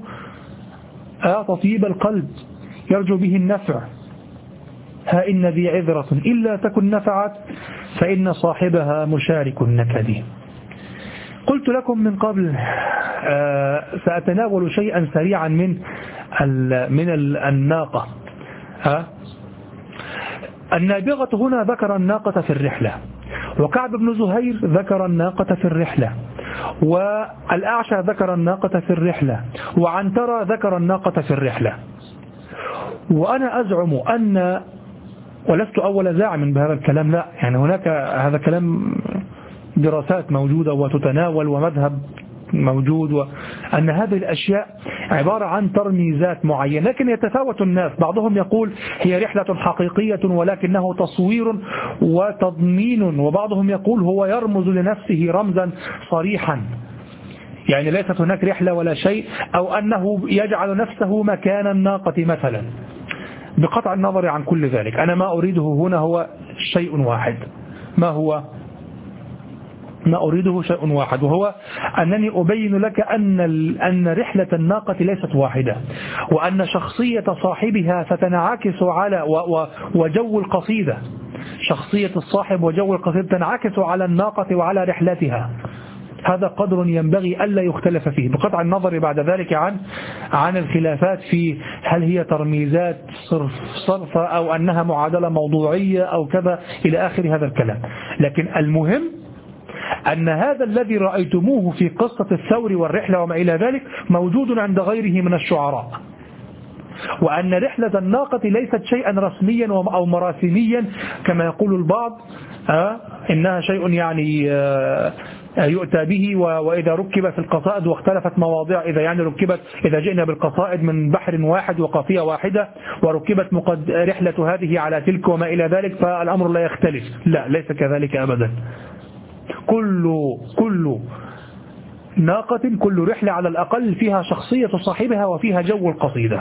تطيب القلب، يرجو به النفع. ها إن ذي عذرة إلا تكن نفعت فإن صاحبها مشارك النكد. قلت لكم من قبل آه سأتناول شيئا سريعا من من الناقة. ها النابغة هنا ذكر الناقة في الرحلة، وكعب بن زهير ذكر الناقة في الرحلة، والأعشى ذكر الناقة في الرحلة، وعنترة ذكر الناقة في الرحلة. وأنا أزعم أن، ولست أول زاعم بهذا الكلام، لا، يعني هناك هذا كلام دراسات موجودة وتتناول ومذهب موجود، وأن هذه الأشياء عبارة عن ترميزات معينة، لكن يتفاوت الناس، بعضهم يقول هي رحلة حقيقية ولكنه تصوير وتضمين، وبعضهم يقول هو يرمز لنفسه رمزا صريحا، يعني ليست هناك رحلة ولا شيء، أو أنه يجعل نفسه مكان الناقة مثلا. بقطع النظر عن كل ذلك، أنا ما أريده هنا هو شيء واحد، ما هو ما أريده شيء واحد، وهو أنني أبين لك أن أن رحلة الناقة ليست واحدة، وأن شخصية صاحبها ستنعكس على وجو القصيدة، شخصية الصاحب وجو القصيدة تنعكس على الناقة وعلى رحلتها. هذا قدر ينبغي ألا يختلف فيه، بقطع النظر بعد ذلك عن عن الخلافات في هل هي ترميزات صرف صرفة أو أنها معادلة موضوعية أو كذا إلى آخر هذا الكلام. لكن المهم أن هذا الذي رأيتموه في قصة الثور والرحلة وما إلى ذلك موجود عند غيره من الشعراء، وأن رحلة الناقة ليست شيئا رسميا أو مراسميا كما يقول البعض، آه إنها شيء يعني آه يؤتى به، وإذا ركب في القصائد واختلفت مواضيع، إذا يعني ركبت، إذا جئنا بالقصائد من بحر واحد وقافية واحدة وركبت مقد رحلة هذه على تلك وما إلى ذلك فالأمر لا يختلف، لا، ليس كذلك أبدا. كل كل ناقة، كل رحلة على الأقل فيها شخصية صاحبها وفيها جو القصيدة.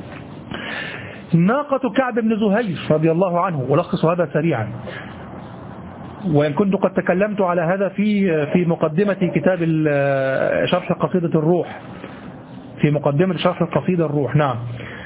ناقة كعب بن زهير رضي الله عنه، ولخص هذا سريعا، وإن كنت قد تكلمت على هذا في في مقدمة كتاب شرح قصيدة الروح، في مقدمة شرح القصيدة الروح. نعم،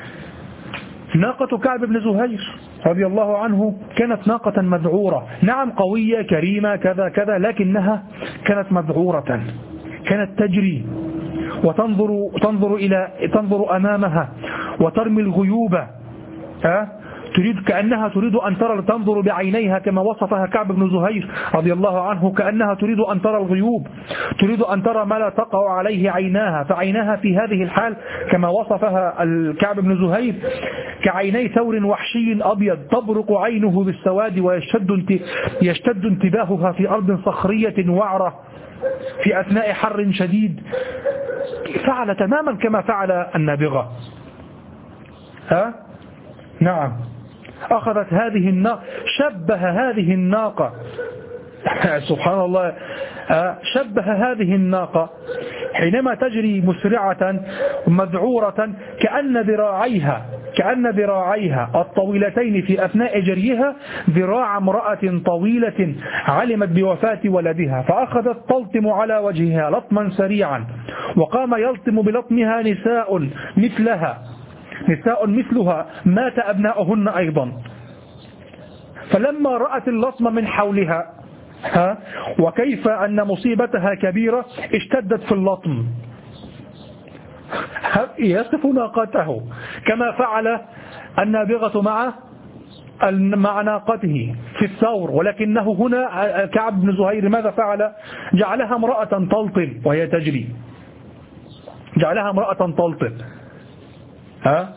ناقة كعب بن زهير رضي الله عنه كانت ناقة مذعورة، نعم قوية كريمة كذا كذا، لكنها كانت مذعورة، كانت تجري وتنظر تنظر إلى تنظر أمامها وترمي الغيوب، أه؟ تريد كأنها تريد أن ترى، تنظر بعينيها كما وصفها كعب بن زهير رضي الله عنه، كأنها تريد أن ترى الغيوب، تريد أن ترى ما لا تقع عليه عيناها، فعيناها في هذه الحال كما وصفها الكعب بن زهير كعيني ثور وحشي أبيض تبرق عينه بالسواد ويشتد يشتد انتباهها في أرض صخرية وعرة في أثناء حر شديد. فعل تماما كما فعل النابغة. ها؟ نعم، أخذت هذه الناقة، شبه هذه الناقة سبحان الله، شبه هذه الناقة حينما تجري مسرعة مذعورة كأن ذراعيها كأن ذراعيها الطويلتين في أثناء جريها ذراع امرأة طويلة علمت بوفاة ولدها، فأخذت تلطم على وجهها لطما سريعا، وقام يلطم بلطمها نساء مثلها نساء مثلها مات أبناؤهن أيضا. فلما رأت اللطم من حولها ها وكيف أن مصيبتها كبيرة اشتدت في اللطم، يصف ناقته كما فعل النابغة مع مع ناقته في الثور، ولكنه هنا كعب بن زهير ماذا فعل؟ جعلها امرأة تلطم وهي تجري، جعلها امرأة تلطم ها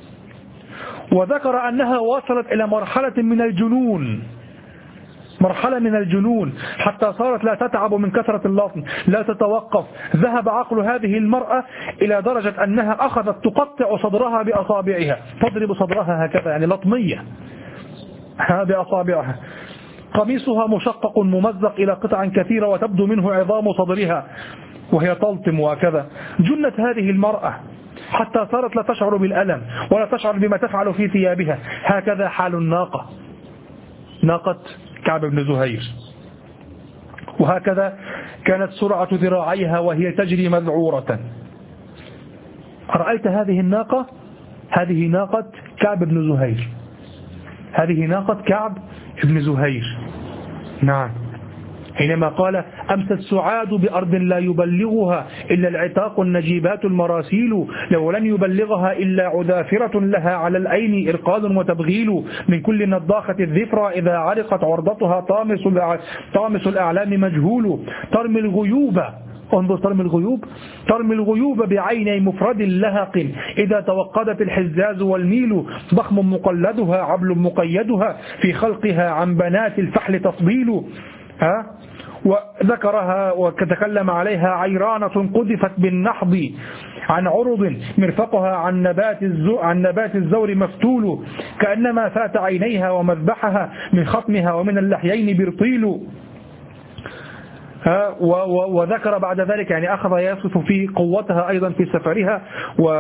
وذكر أنها وصلت إلى مرحلة من الجنون مرحلة من الجنون حتى صارت لا تتعب من كثرة اللطم، لا تتوقف. ذهب عقل هذه المرأة إلى درجة أنها أخذت تقطع صدرها بأصابعها، تضرب صدرها هكذا يعني لطمية بأصابعها. قميصها مشقق ممزق إلى قطع كثيرة وتبدو منه عظام صدرها وهي تلطم وكذا. جنت هذه المرأة حتى صارت لا تشعر بالألم ولا تشعر بما تفعل في ثيابها. هكذا حال الناقة، ناقة كعب بن زهير، وهكذا كانت سرعة ذراعيها وهي تجري مذعورة. أرأيت هذه الناقة؟ هذه ناقة كعب بن زهير، هذه ناقة كعب بن زهير. نعم، حينما قال أمس السعاد بأرض لا يبلغها إلا العتاق النجيبات المراسيل، لو لن يبلغها إلا عذافرة لها على الأين إرقاد وتبغيل، من كل نضاخة الذفرة إذا عرقت عرضتها طامس طامس الأعلام مجهول، ترمي الغيوب، انظر ترمي الغيوب ترمي الغيوب بعيني مفرد لهق، إذا توقدت الحزاز والميل، ضخم مقلدها عبل مقيدها، في خلقها عن بنات الفحل تفضيل. ها وذكرها وتكلم عليها عيرانة قذفت بالنحض عن عرض، مرفقها عن نبات الزو عن نبات الزور مفتول، كأنما فات عينيها ومذبحها من خطمها ومن اللحيين برطيل. وذكر بعد ذلك يعني أخذ يصف في قوتها أيضا في سفرها و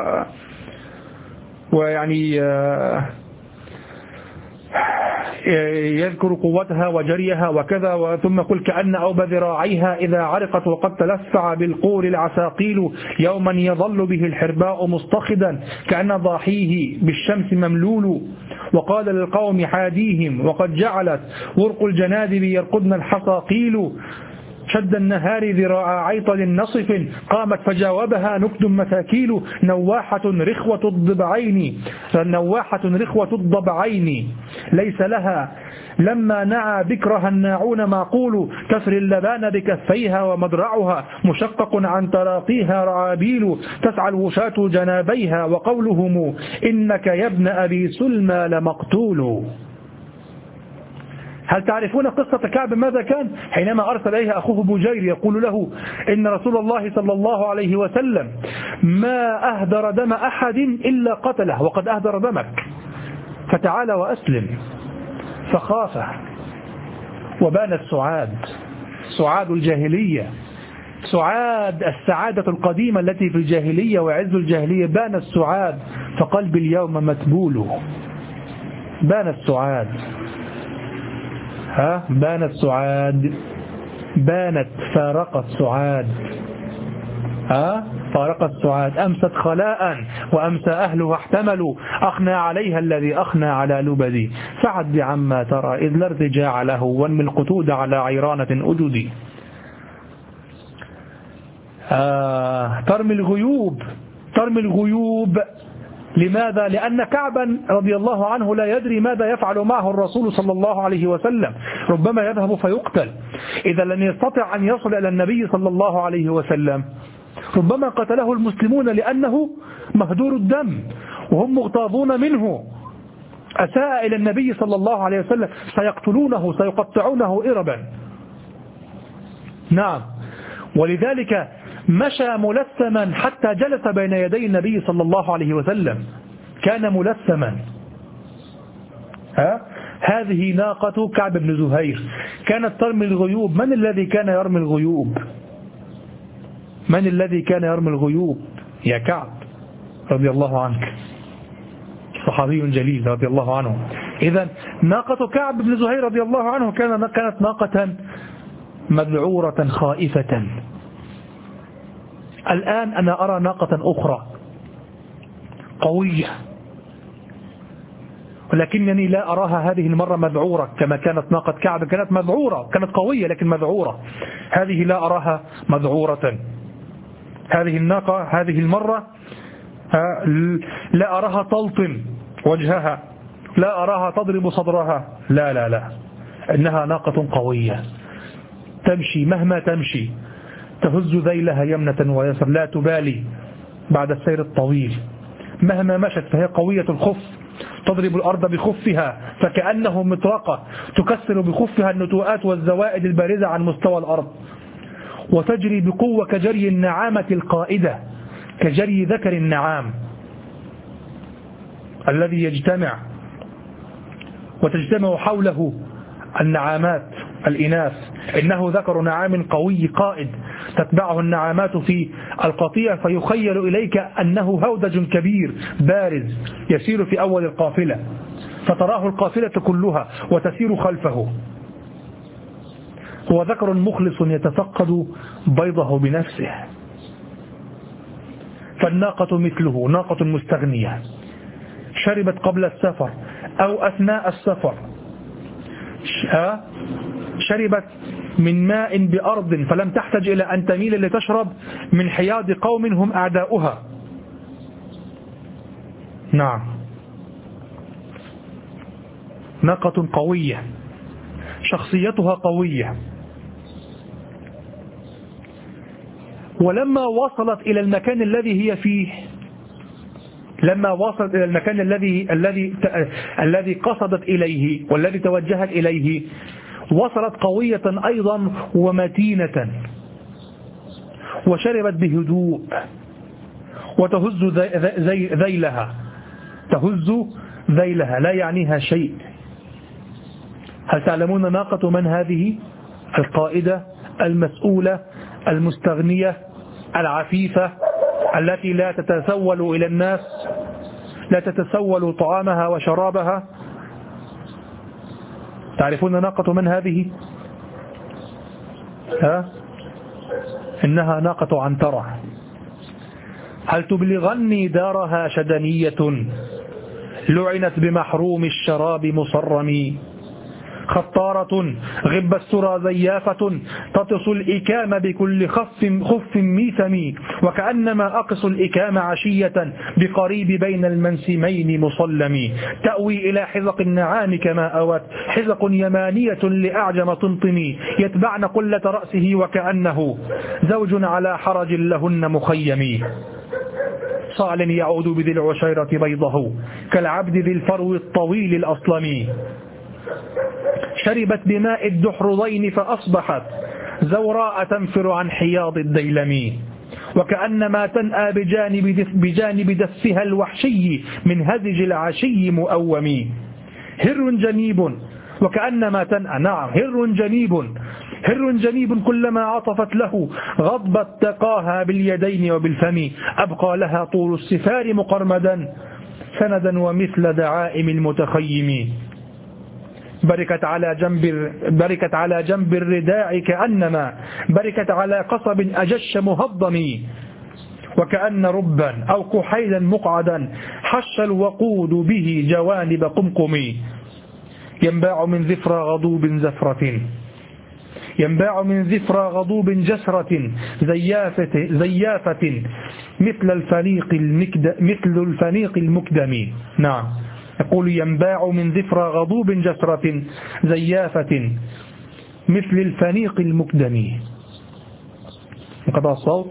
ويعني يذكر قوتها وجريها وكذا. ثم قل كأن أوب ذراعيها إذا عرقت وقد تلفع بالقور العساقيل، يوما يظل به الحرباء مستخدا كأن ضاحيه بالشمس مملول، وقال للقوم حاديهم وقد جعلت ورق الجنادب يرقدن الحصاقيل، شد النهار ذراع عيطل نصف قامت فجاوبها نكد مساكيل، نواحة رخوة الضبعين نواحة رخوة الضبعين ليس لها لما نعى بكرها الناعون معقول، تسري اللبان بكفيها ومدرعها مشقق عن تراقيها رعابيل، تسعى الوشاة جنابيها وقولهم إنك يا ابن أبي سلمى لمقتول. هل تعرفون قصة كعب ماذا كان؟ حينما أرسل إليه أخوه بجير يقول له إن رسول الله صلى الله عليه وسلم ما أهدر دم أحد إلا قتله وقد أهدر دمك، فتعال وأسلم. فخاف وبان السعاد، سعاد الجاهلية، سعاد السعادة القديمة التي في الجاهلية وعز الجاهلية، بان السعاد، فقلب اليوم متبول. بان السعاد، ها بانت سعاد، بانت فارقت سعاد، ها فارقت سعاد، أمست خلاء وأمسى أهلها احتملوا، أخنى عليها الذي أخنى على لبدي، سعد بعما ترى إذ لا ارتجاع له، وانمي القتود على عيرانة أجدي. آه ترمي الغيوب، ترمي الغيوب. لماذا؟ لأن كعبا رضي الله عنه لا يدري ماذا يفعل معه الرسول صلى الله عليه وسلم، ربما يذهب فيقتل. إذا لم يستطع أن يصل إلى النبي صلى الله عليه وسلم ربما قتله المسلمون لأنه مهدور الدم وهم مغتاظون منه، أساء إلى النبي صلى الله عليه وسلم، سيقتلونه سيقطعونه إربا. نعم، ولذلك مشى ملثما حتى جلس بين يدي النبي صلى الله عليه وسلم، كان ملثما. ها؟ هذه ناقة كعب بن زهير كانت ترمي الغيوب. من الذي كان يرمي الغيوب؟ من الذي كان يرمي الغيوب يا كعب رضي الله عنك؟ صحابي جليل رضي الله عنه. إذن ناقة كعب بن زهير رضي الله عنه كانت ناقة مذعورة خائفة. الآن أنا أرى ناقة أخرى قوية، ولكنني لا أراها هذه المرة مذعورة كما كانت ناقة كعب. كانت مذعورة، كانت قوية لكن مذعورة. هذه لا أراها مذعورة. هذه الناقة هذه المرة لا أراها تلطم وجهها، لا أراها تضرب صدرها، لا لا لا، إنها ناقة قوية تمشي مهما تمشي، تهز ذيلها يمنة ويسر، لا تبالي بعد السير الطويل. مهما مشت فهي قوية الخف، تضرب الأرض بخفها فكأنه مطرقة، تكسر بخفها النتوءات والزوائد البارزة عن مستوى الأرض، وتجري بقوة كجري النعامة القائدة، كجري ذكر النعام الذي يجتمع وتجتمع حوله النعامات الإناث. إنه ذكر نعام قوي قائد، تتبعه النعامات في القطيع فيخيل إليك أنه هودج كبير بارز يسير في أول القافلة، فتراه القافلة كلها وتسير خلفه. هو ذكر مخلص يتفقد بيضه بنفسه. فالناقة مثله، ناقة مستغنية، شربت قبل السفر أو أثناء السفر، شربت من ماء بأرض فلم تحتج إلى أن تميل لتشرب من حياض قوم هم أعداؤها. نعم، ناقة قوية، شخصيتها قوية. ولما وصلت إلى المكان الذي هي فيه، لما وصلت إلى المكان الذي الذي الذي قصدت إليه والذي توجهت إليه، وصلت قوية أيضا ومتينة، وشربت بهدوء وتهز ذيلها، تهز ذيلها لا يعنيها شيء. هل تعلمون ناقة من هذه؟ القائدة المسؤولة المستغنية العفيفة التي لا تتسول إلى الناس، لا تتسول طعامها وشرابها. تعرفون ناقة من هذه؟ ها؟ إنها ناقة عنترة. هل تبلغني دارها شدنية لعنت بمحروم الشراب مصرمي، خطارة غب السرى زيافة تطس الإكام بكل خف خف ميثم، وكأنما أقص الإكام عشية بقريب بين المنسمين مصلم، تأوي إلى حذق النعام كما أوت حذق يمانية لأعجم طمطم، يتبعن قلة رأسه وكأنه زوج على حرج لهن مخيم، صعل يعود بذي العشيرة بيضه كالعبد ذي الفرو الطويل الأصلم، شربت بماء الدحرضين فأصبحت زوراء تنفر عن حياض الديلم، وكأنما تنأى بجانب, دف بجانب دفها الوحشي من هزج العشي مؤوم، هر جنيب وكأنما تنأى، نعم هر جنيب، هر جنيب كلما عطفت له غضبت تقاها باليدين وبالفم، أبقى لها طول السفار مقرمدا سندا ومثل دعائم المتخيم، بركت على جنب بركت على جنب الرداع كأنما بركت على قصب أجش مهضم، وكأن ربا أو كحيلا مقعدا حش الوقود به جوانب قمقم، ينباع من ذفرى غضوب زفرة ينباع من ذفرى غضوب جسرة زيافة زيافة مثل الفنيق المكد مثل الفنيق المكدم. نعم، يقول ينباع من ذفرى غضوب جسرة زيافة مثل الفنيق المكدم. انقطع الصوت.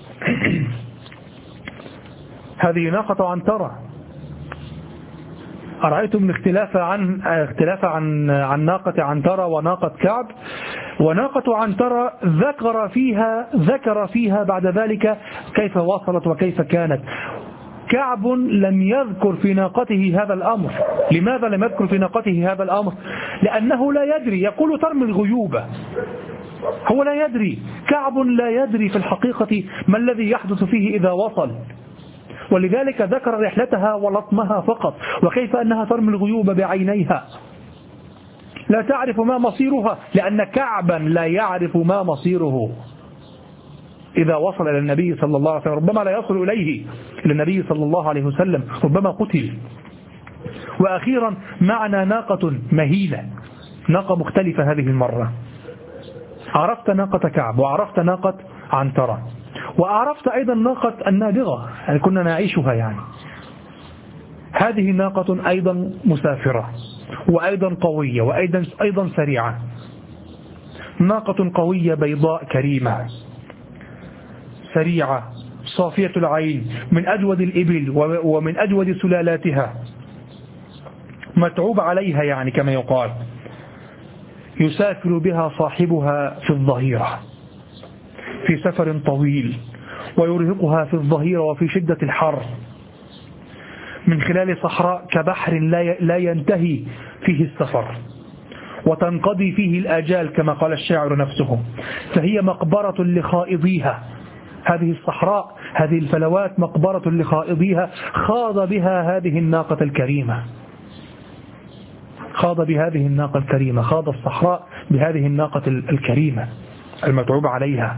هذه ناقة عنترة أرأيتم الاختلاف عن اختلاف عن عن ناقة عنترة وناقة كعب. وناقة عنترة ذكر فيها ذكر فيها بعد ذلك كيف وصلت وكيف كانت. كعب لم يذكر في ناقته هذا الأمر. لماذا لم يذكر في ناقته هذا الأمر؟ لأنه لا يدري، يقول ترمي الغيوبة، هو لا يدري. كعب لا يدري في الحقيقة ما الذي يحدث فيه إذا وصل، ولذلك ذكر رحلتها ولطمها فقط، وكيف أنها ترمي الغيوب بعينيها، لا تعرف ما مصيرها، لأن كعبا لا يعرف ما مصيره إذا وصل إلى النبي صلى الله عليه وسلم. ربما لا يصل إليه إلى النبي صلى الله عليه وسلم، ربما قتل. وأخيرا معنا ناقة مهيلة، ناقة مختلفة هذه المرة. عرفت ناقة كعب وعرفت ناقة عنترة وعرفت أيضا ناقة النابغة، يعني كنا نعيشها. يعني هذه ناقة أيضا مسافرة وأيضا قوية وأيضا أيضا سريعة. ناقة قوية بيضاء كريمة سريعة صافية العين، من أجود الإبل ومن أجود سلالاتها، متعوب عليها يعني كما يقال. يسافر بها صاحبها في الظهيرة في سفر طويل، ويرهقها في الظهيرة وفي شدة الحر من خلال صحراء كبحر لا ينتهي فيه السفر وتنقضي فيه الآجال كما قال الشاعر نفسه. فهي مقبرة لخائضيها، هذه الصحراء هذه الفلوات مقبرة لخائضيها. خاض بها هذه الناقة الكريمة، خاض بهذه الناقة الكريمة، خاض الصحراء بهذه الناقة الكريمة المتعوب عليها.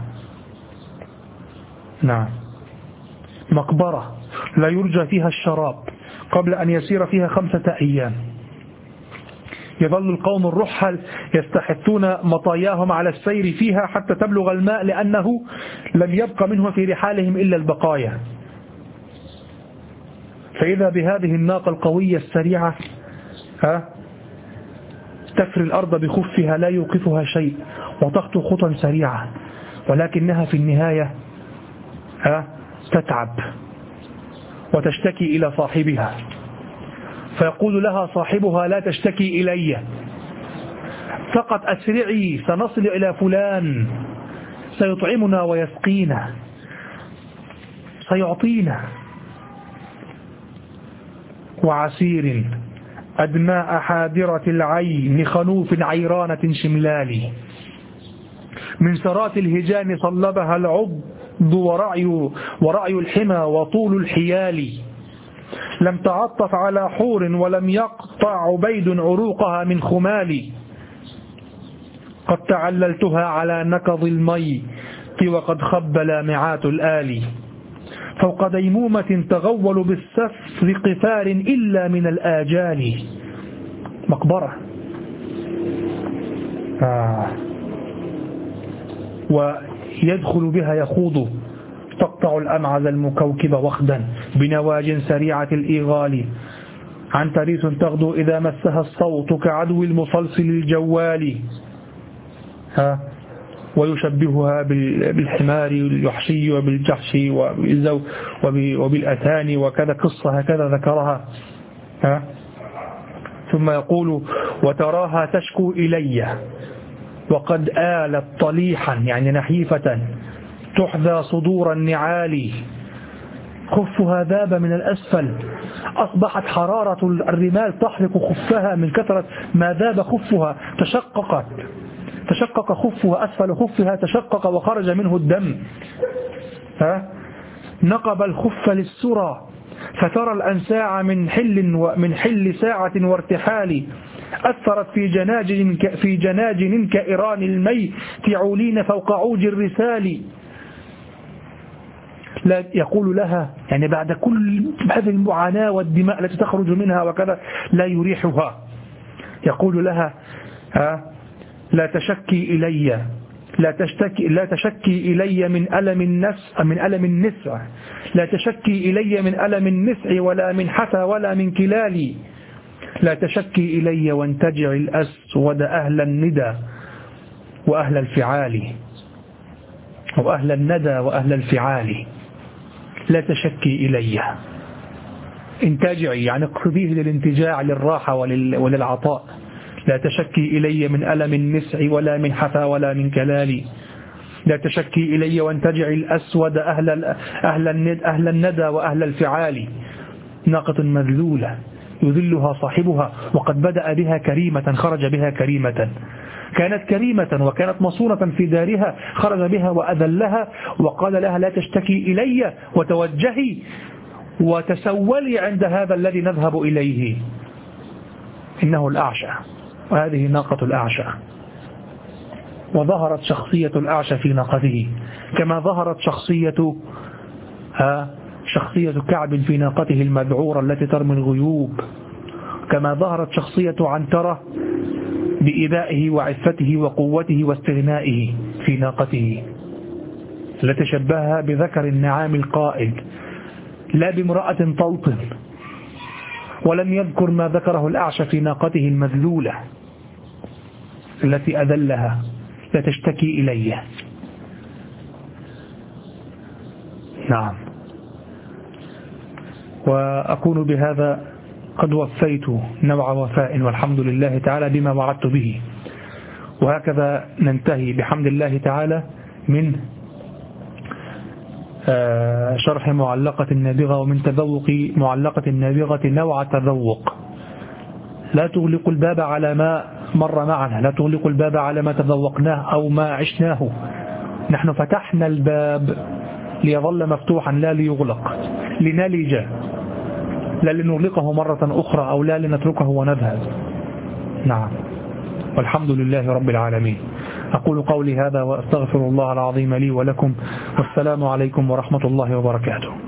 نعم، مقبرة لا يرجى فيها الشراب قبل أن يسير فيها خمسة أيام. يظل القوم الرحل يستحثون مطاياهم على السير فيها حتى تبلغ الماء، لأنه لم يبقى منه في رحالهم إلا البقايا. فإذا بهذه الناقة القوية السريعة ها تفري الأرض بخفها لا يوقفها شيء، وتخطو خطا سريعة، ولكنها في النهاية ها تتعب وتشتكي إلى صاحبها، فيقول لها صاحبها لا تشتكي إلي، فقط أسرعي سنصل إلى فلان سيطعمنا ويسقينا سيعطينا. وعسير أدماء حادرة العين خنوف عيرانة شملال، من سرات الهجان صلبها العض ورعي, ورعي الحمى وطول الحيال. لم تعطف على حور ولم يقطع عبيد عروقها من خمال. قد تعللتها على نكض المي وقد خب لامعات الآلي. فوق ديمومة تغول بالسفر قفار إلا من الآجال. مقبرة آه. ويدخل بها يخوض، تقطع الأمعز المكوكب وخدا بنواج سريعة الإيغال. عن تريس تغدو إذا مسها الصوت كعدو المصلصل الجوال. ها ويشبهها بالحمار الوحشي وبالجحشي وبالأتاني وكذا قصة هكذا ذكرها. ها ثم يقول وتراها تشكو إلي وقد آلت طليحا يعني نحيفة تحذى صدور النعال. خفها ذاب من الأسفل، أصبحت حرارة الرمال تحرق خفها من كثرة ما ذاب خفها. تشققت تشقق خفها، أسفل خفها تشقق وخرج منه الدم. ها نقب الخف للسرى فترى الأنساع من حل ومن حل ساعة وارتحال. أثرت في جناجن في جناجن كإيران المي تعولين فوق عوج الرسال. لا يقول لها يعني بعد كل هذه المعاناة والدماء التي تخرج منها وكذا لا يريحها. يقول لها ها لا تشكي إلي لا تشتكي لا تشكي إلي من ألم النسع من ألم النسع لا تشكي إلي من ألم النسع ولا من حثى ولا من كلالي. لا تشكي إلي وانتجع الأسود أهل الندى وأهل الفعال وأهل الندى وأهل الفعال. لا تشكي إلي. انتجعي، يعني اقصديه للانتجاع للراحة وللعطاء. لا تشكي إلي من ألم النسع ولا من حفا ولا من كلالي. لا تشكي إلي وانتجعي الأسود أهل, أهل, الند أهل الندى وأهل الفعال. ناقة مذلولة يذلها صاحبها، وقد بدأ بها كريمة خرج بها كريمة. كانت كريمة وكانت مصونة في دارها، خرج بها وأذلها وقال لها لا تشتكي إلي وتوجهي وتسولي عند هذا الذي نذهب إليه، إنه الأعشى. وهذه ناقة الأعشى. وظهرت شخصية الأعشى في ناقته، كما ظهرت شخصية ها شخصية كعب في ناقته المذعورة التي ترمي الغيوب، كما ظهرت شخصية عنترة بإبائه وعفته وقوته واستغنائه في ناقته، التي شبهها بذكر النعام القائد لا بامرأة تلطم. ولم يذكر ما ذكره الأعشى في ناقته المذلولة التي أذلها، لا تشتكي إليه. نعم. وأكون بهذا قد وفيت نوع وفاء والحمد لله تعالى بما وعدت به. وهكذا ننتهي بحمد الله تعالى من شرح معلقة النابغة، ومن تذوق معلقة النابغة نوع تذوق. لا تغلق الباب على ما مر معنا، لا تغلق الباب على ما تذوقناه أو ما عشناه. نحن فتحنا الباب ليظل مفتوحا لا ليغلق، لنلج لا لنغلقه مرة أخرى أو لا لنتركه ونذهب. نعم. والحمد لله رب العالمين. أقول قولي هذا وأستغفر الله العظيم لي ولكم، والسلام عليكم ورحمة الله وبركاته.